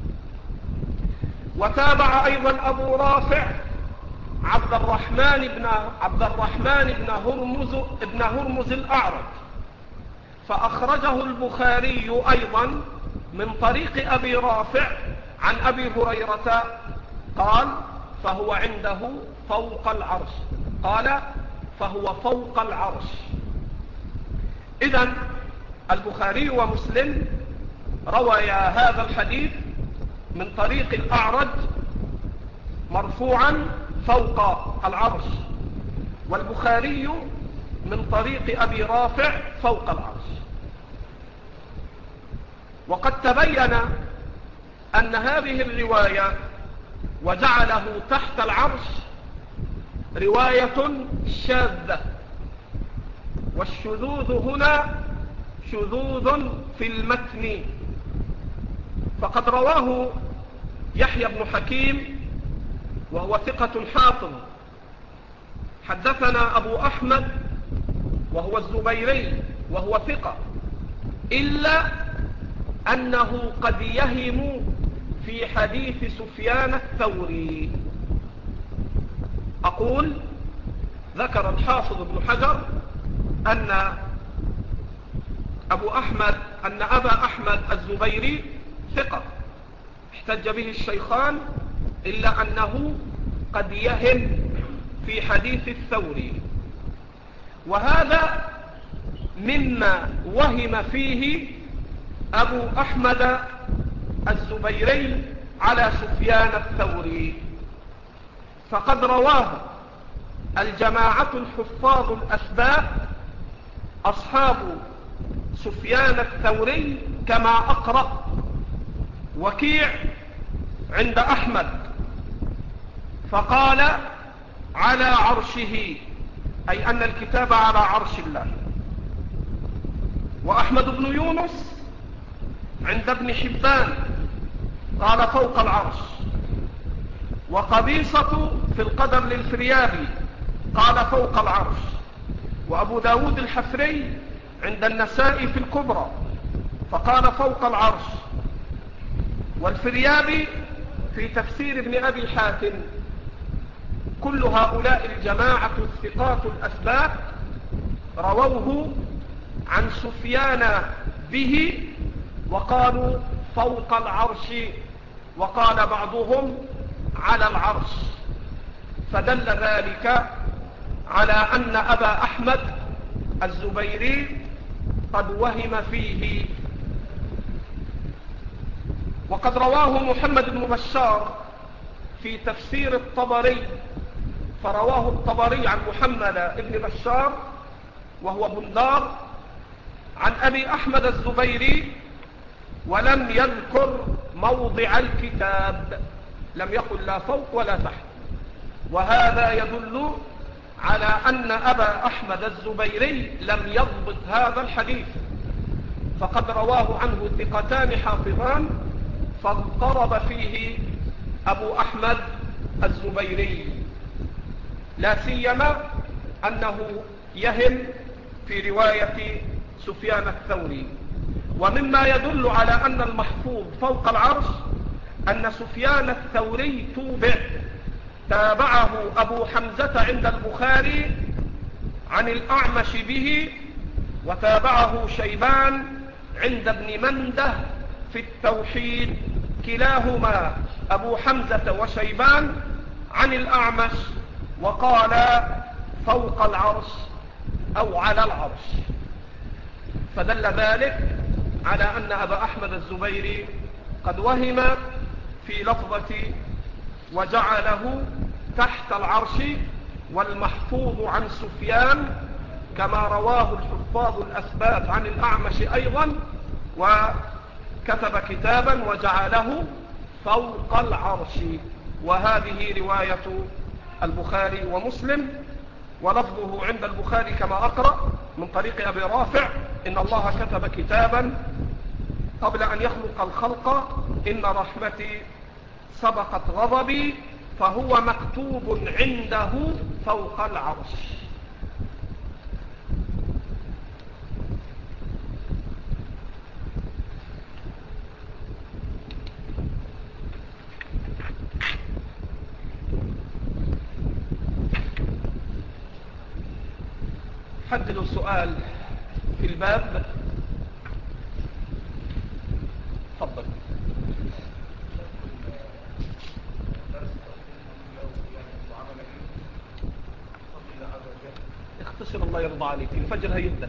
وتابع أيضا أبو رافع عبد الرحمن بن عبد الرحمن بن هرمز ابن هرمز الأعرج فأخرجه البخاري أيضا من طريق أبي رافع عن أبي هريرة قال فهو عنده فوق العرش قال فهو فوق العرش. إذن البخاري ومسلم رويا هذا الحديث من طريق الأعرج مرفوعا فوق العرش والبخاري من طريق أبي رافع فوق العرش. وقد تبين أن هذه الرواية وجعله تحت العرش رواية شاذة، والشذوذ هنا شذوذ في المتن. فقد رواه يحيى بن حكيم وهو ثقة حافظ حدثنا أبو أحمد وهو الزبيري وهو ثقة إلا أنه قد يهم في حديث سفيان الثوري. أقول ذكر الحافظ ابن حجر أن أبو أحمد أن أبا أحمد الزبيري ثقة احتج به الشيخان إلا أنه قد يهم في حديث الثوري، وهذا مما وهم فيه أبو أحمد الزبيري على سفيان الثوري. فقد رواه الجماعة الحفاظ الأثبات أصحاب سفيان الثوري كما أقرأ وكيع عند أحمد فقال على عرشه، أي أن الكتاب على عرش الله. وأحمد بن يونس عند ابن حبان قال فوق العرش. وقبيصة في القدر للفريابي قال فوق العرش. وأبو داود الحفري عند النسائي في الكبرى فقال فوق العرش. والفريابي في تفسير ابن أبي حاتم. كل هؤلاء الجماعة الثقات الأثبات رووه عن سفيان به وقالوا فوق العرش، وقال بعضهم على العرش، فدل ذلك على أن أبا أحمد الزبيري قد وهم فيه. وقد رواه محمد بن بشار في تفسير الطبري، فرواه الطبري عن محمد بن بشار وهو بندار عن أبي أحمد الزبيري ولم يذكر موضع الكتاب، لم يقل لا فوق ولا تحت، وهذا يدل على أن أبا أحمد الزبيري لم يضبط هذا الحديث، فقد رواه عنه ثقتان حافظان فاضطرب فيه أبو أحمد الزبيري، لا سيما أنه يهم في رواية سفيان الثوري. ومما يدل على أن المحفوظ فوق العرش أن سفيان الثوري توبع، تابعه أبو حمزة عند البخاري عن الأعمش به، وتابعه شيبان عند ابن منده في التوحيد، كلاهما أبو حمزة وشيبان عن الأعمش، وقال فوق العرش أو على العرش، فدل ذلك على أن أبا أحمد الزبيري قد وهم في لفظة وجعله تحت العرش، والمحفوظ عن سفيان كما رواه الحفاظ الأثبات عن الأعمش أيضا، وكتب كتابا وجعله فوق العرش، وهذه رواية البخاري ومسلم، ولفظه عند البخاري كما أقرأ من طريق أبي رافع: إن الله كتب كتابا قبل أن يخلق الخلق، إن رحمتي سبقت غضبي، فهو مكتوب عنده فوق العرش. حد له سؤال في الباب؟ تفضل. اختصر الله يرضى عليك، الفجر هيبدأ.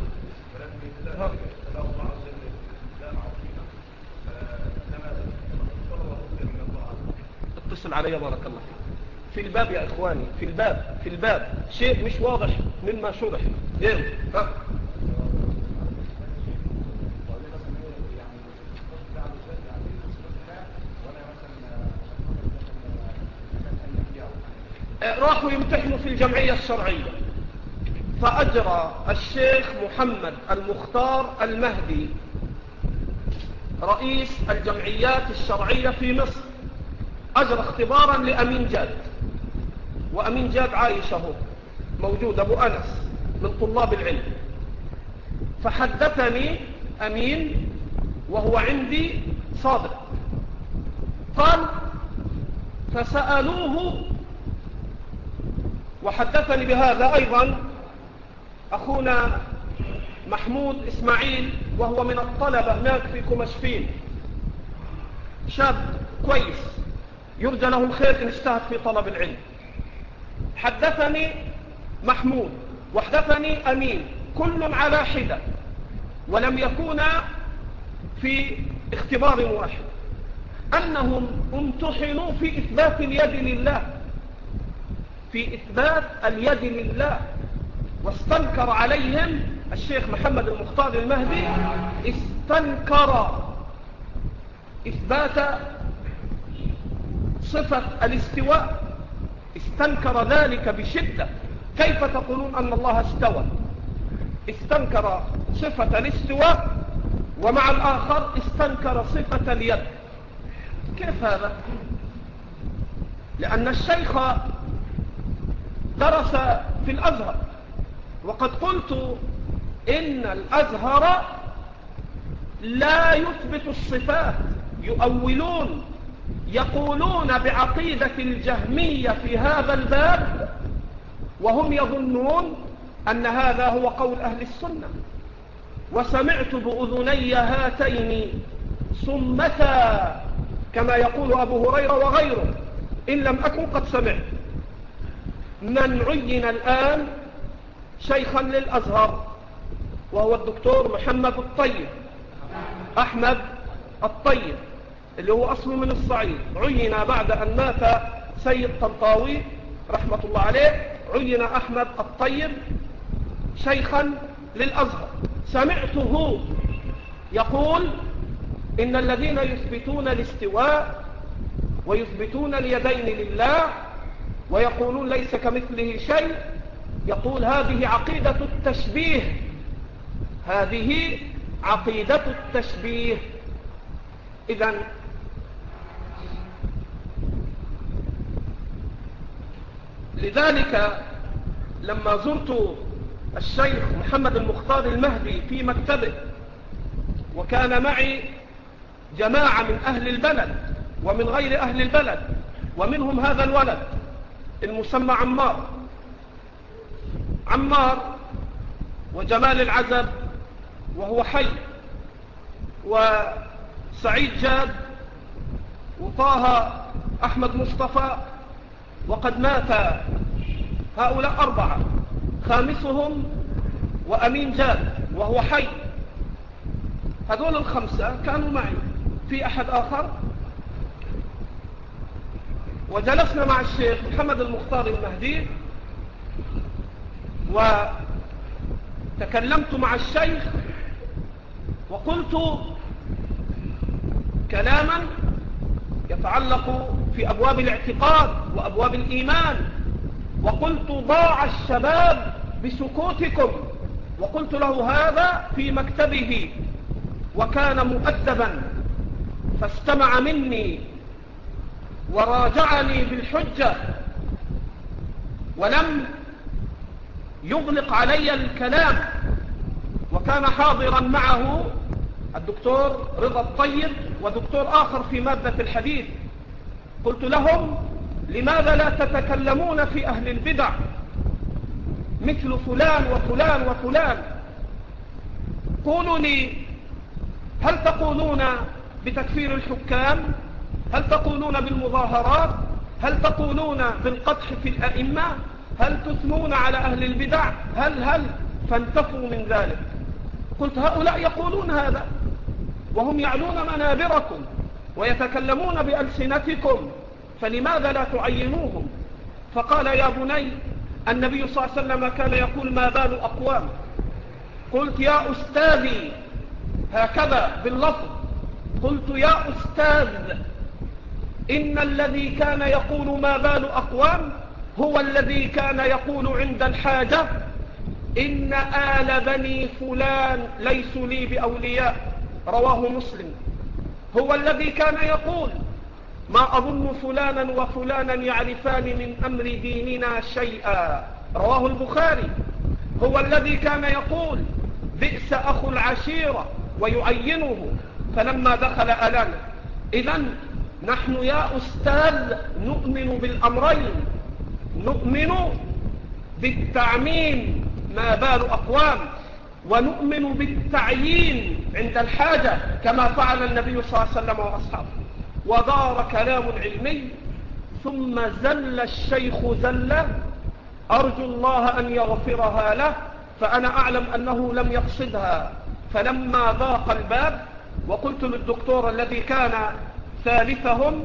اتصل علي بارك الله فيك. في الباب يا إخواني، في الباب في الباب شيء مش واضح مما شرح. ايه ها راحوا يمتحنوا في الجمعية الشرعية، فأجرى الشيخ محمد المختار المهدي رئيس الجمعيات الشرعية في مصر أجرى اختبارا لأمين جاد، وأمين جاد عايش اهو موجود، أبو أنس من طلاب العلم. فحدثني أمين وهو عندي صادق، قال فسألوه، وحدثني بهذا أيضا أخونا محمود إسماعيل وهو من الطلبة هناك في كمشفين، شاب كويس يرجى له الخير إن اجتهد في طلب العلم. حدثني محمود وحدثني أمين كل على حدة، ولم يكونا في اختبار واحد، أنهم امتحنوا في إثبات اليد لله، في إثبات اليد لله، واستنكر عليهم الشيخ محمد المختار المهدي، استنكر إثبات صفة الاستواء، استنكر ذلك بشدة. كيف تقولون أن الله استوى؟ استنكر صفة الاستواء، ومع الآخر استنكر صفة اليد. كيف هذا؟ لأن الشيخ درس في الأزهر، وقد قلت إن الأزهر لا يثبت الصفات، يؤولون، يقولون بعقيدة الجهمية في هذا الباب، وهم يظنون أن هذا هو قول أهل السنة. وسمعت بأذني هاتين صمتا كما يقول أبو هريرة وغيره، إن لم أكن قد سمعت من عين الآن شيخا للأزهر، وهو الدكتور محمد الطيب، أحمد الطيب، اللي هو أصله من الصعيد، عين بعد أن مات سيد طنطاوي رحمة الله عليه، عين أحمد الطيب شيخا للأزهر. سمعته يقول إن الذين يثبتون الاستواء ويثبتون اليدين لله ويقولون ليس كمثله شيء، يقول هذه عقيدة التشبيه، هذه عقيدة التشبيه. إذن لذلك لما زرت الشيخ محمد المختار المهدي في مكتبه، وكان معي جماعة من أهل البلد ومن غير أهل البلد، ومنهم هذا الولد المسمى عمار عمار وجمال العزب وهو حي، وسعيد جاد، وطه أحمد مصطفى، وقد مات هؤلاء أربعة. خامسهم وأمين جاد وهو حي. هذول الخمسة كانوا معي. في أحد آخر؟ وجلسنا مع الشيخ محمد المختار المهدي وتكلمت مع الشيخ وقلت كلاما يتعلق في أبواب الاعتقاد وأبواب الإيمان، وقلت ضاع الشباب بسكوتكم، وقلت له هذا في مكتبه، وكان مؤدبا فاستمع مني وراجعني بالحجة ولم يغلق علي الكلام، وكان حاضرا معه الدكتور رضا الطيب ودكتور آخر في مادة الحديث. قلت لهم لماذا لا تتكلمون في أهل البدع مثل فلان وفلان وفلان؟ قولوا لي هل تقولون بتكفير الحكام؟ هل تقولون بالمظاهرات؟ هل تقولون بالقدح في الأئمة؟ هل تثنون على أهل البدع؟ هل هل فانتفوا من ذلك. قلت هؤلاء يقولون هذا وهم يعلون منابركم ويتكلمون بألسنتكم، فلماذا لا تعينوهم؟ فقال يا بني النبي صلى الله عليه وسلم كان يقول ما بال أقوام. قلت يا أستاذي هكذا باللفظ، قلت يا أستاذ إن الذي كان يقول ما بال أقوام هو الذي كان يقول عند الحاجة إن آل بني فلان ليسوا لي بأولياء، رواه مسلم. هو الذي كان يقول ما أظن فلانا وفلانا يعرفان من أمر ديننا شيئا، رواه البخاري. هو الذي كان يقول بئس أخو العشيرة ويعينه، فلما دخل ألانه. إذن نحن يا أستاذ نؤمن بالأمرين، نؤمن بالتعميم ما بال أقوام، ونؤمن بالتعيين عند الحاجة كما فعل النبي صلى الله عليه وسلم وأصحابه. ودار كلام علمي، ثم زل الشيخ زلة أرجو الله أن يغفرها له، فأنا أعلم أنه لم يقصدها. فلما ضاق الباب وقلت للدكتور الذي كان ثالثهم،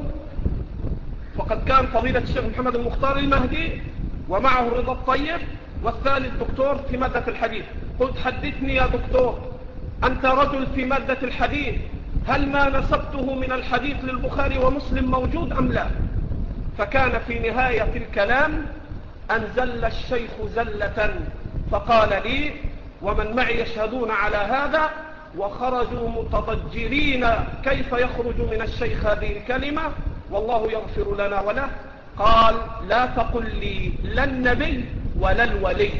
وقد كان فضيلة الشيخ محمد المختار المهدي ومعه رضا الطيب، والثالث دكتور في مادة الحديث، قلت حدثني يا دكتور أنت رجل في مادة الحديث، هل ما نسبته من الحديث للبخاري ومسلم موجود أم لا؟ فكان في نهاية الكلام أن زل الشيخ زلة فقال لي ومن معي يشهدون على هذا، وخرجوا متضجرين كيف يخرج من الشيخ هذه الكلمة والله يغفر لنا وله. قال لا تقل لي لا النبي ولا الولي،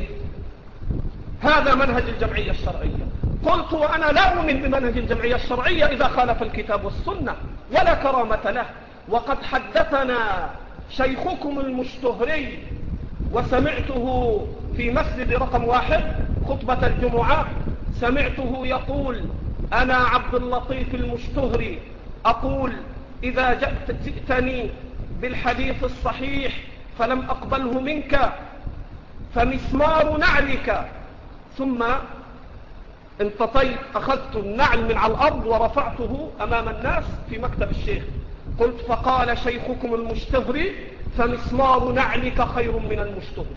هذا منهج الجمعية الشرعية. قلت وأنا لا أؤمن بمنهج الجمعية الشرعية إذا خالف الكتاب والسنة ولا كرامة له. وقد حدثنا شيخكم المشتهري وسمعته في مسجد رقم واحد خطبة الجمعة، سمعته يقول أنا عبد اللطيف المشتهري أقول إذا جئتني بالحديث الصحيح فلم أقبله منك فمسمار نعلك. ثم انتطيت أخذت النعل من على الأرض ورفعته أمام الناس في مكتب الشيخ، قلت فقال شيخكم المشتهري فمسمار نعلك خير من المشتهر.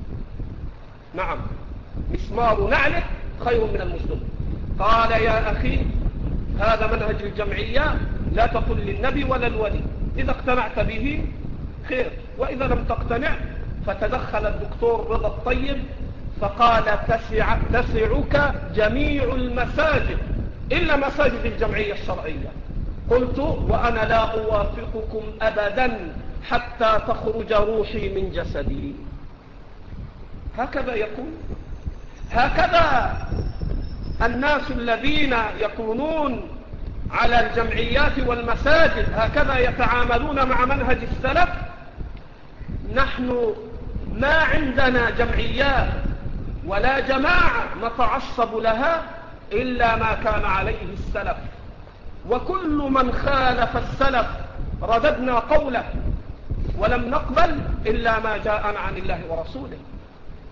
نعم مسمار نعلك خير من المشتهر. قال يا أخي هذا منهج الجمعية، لا تقل للنبي ولا الولي، إذا اقتنعت به خير، وإذا لم تقتنع فتدخل الدكتور رضا الطيب فقال تسع تسعك جميع المساجد إلا مساجد الجمعية الشرعية. قلت وأنا لا أوافقكم أبدا حتى تخرج روحي من جسدي. هكذا يكون، هكذا الناس الذين يكونون على الجمعيات والمساجد هكذا يتعاملون مع منهج السلف. نحن ما عندنا جمعيات ولا جماعة نتعصب لها إلا ما كان عليه السلف، وكل من خالف السلف رددنا قوله ولم نقبل إلا ما جاءنا عن الله ورسوله.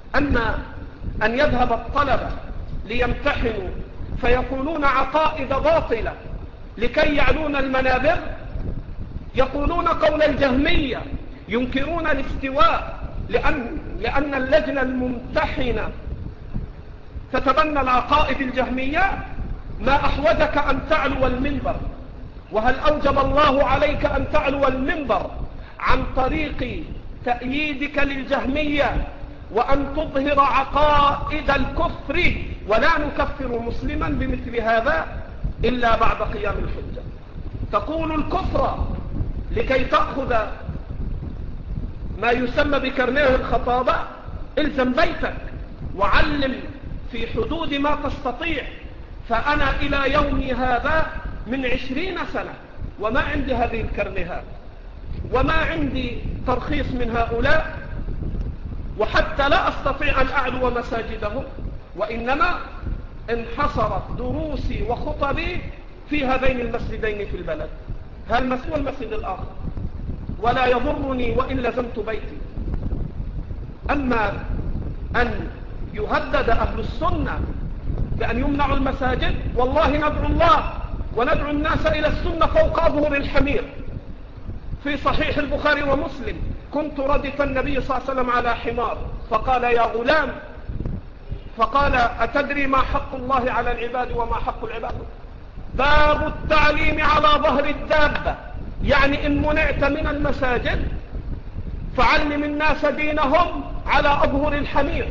أما أن يذهب الطلبة ليمتحنوا فيقولون عقائد باطلة لكي يعلون المنابر، يقولون قول الجهمية، ينكرون الاستواء، لأن, لأن اللجنة الممتحنة تتبنى العقائد الجهمية. ما أحوجك أن تعلو المنبر؟ وهل أوجب الله عليك أن تعلو المنبر عن طريق تأييدك للجهمية وأن تظهر عقائد الكفر؟ ولا نكفر مسلما بمثل هذا إلا بعد قيام الحجة. تقول الكفر لكي تأخذ ما يسمى بكرنيه الخطابة، الزم بيتك وعلم في حدود ما تستطيع. فأنا إلى يومي هذا من عشرين سنة وما عندي هذه الكرنيهات وما عندي ترخيص من هؤلاء، وحتى لا أستطيع أن أعلو مساجدهم، وإنما انحصرت دروسي وخطبي في هذين المسجدين في البلد، هذا المسجد والمسجد الآخر، ولا يضرني وإن لزمت بيتي. أما أن يهدد أهل السنة بأن يمنعوا المساجد، والله ندعو الله وندعو الناس إلى السنة فوق أظهر الحمير. في صحيح البخاري ومسلم: كنت ردف النبي صلى الله عليه وسلم على حمار فقال يا غلام، فقال أتدري ما حق الله على العباد وما حق العباد؟ باب التعليم على ظهر الدابة، يعني إن منعت من المساجد فعلم الناس دينهم على أظهر الحمير.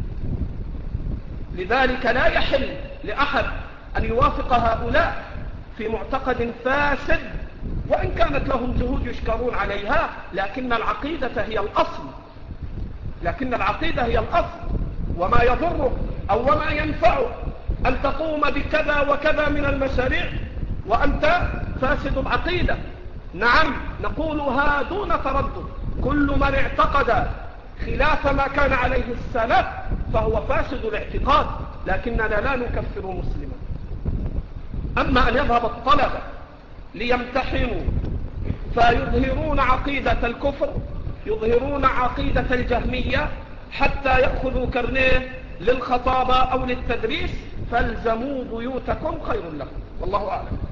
لذلك لا يحل لأحد أن يوافق هؤلاء في معتقد فاسد، وإن كانت لهم جهود يشكرون عليها، لكن العقيدة هي الأصل، لكن العقيدة هي الأصل. وما يضرك أو وما ينفعك أن تقوم بكذا وكذا من المشاريع وأنت فاسد العقيدة. نعم نقولها دون تردد، كل من اعتقد خلاف ما كان عليه السلف فهو فاسد الاعتقاد، لكننا لا نكفر مسلما. أما أن يذهب الطلبة ليمتحنوا فيظهرون عقيدة الكفر، يظهرون عقيدة الجهمية حتى يأخذوا كرنيه للخطابة أو للتدريس، فالزموا بيوتكم خير لكم، والله أعلم.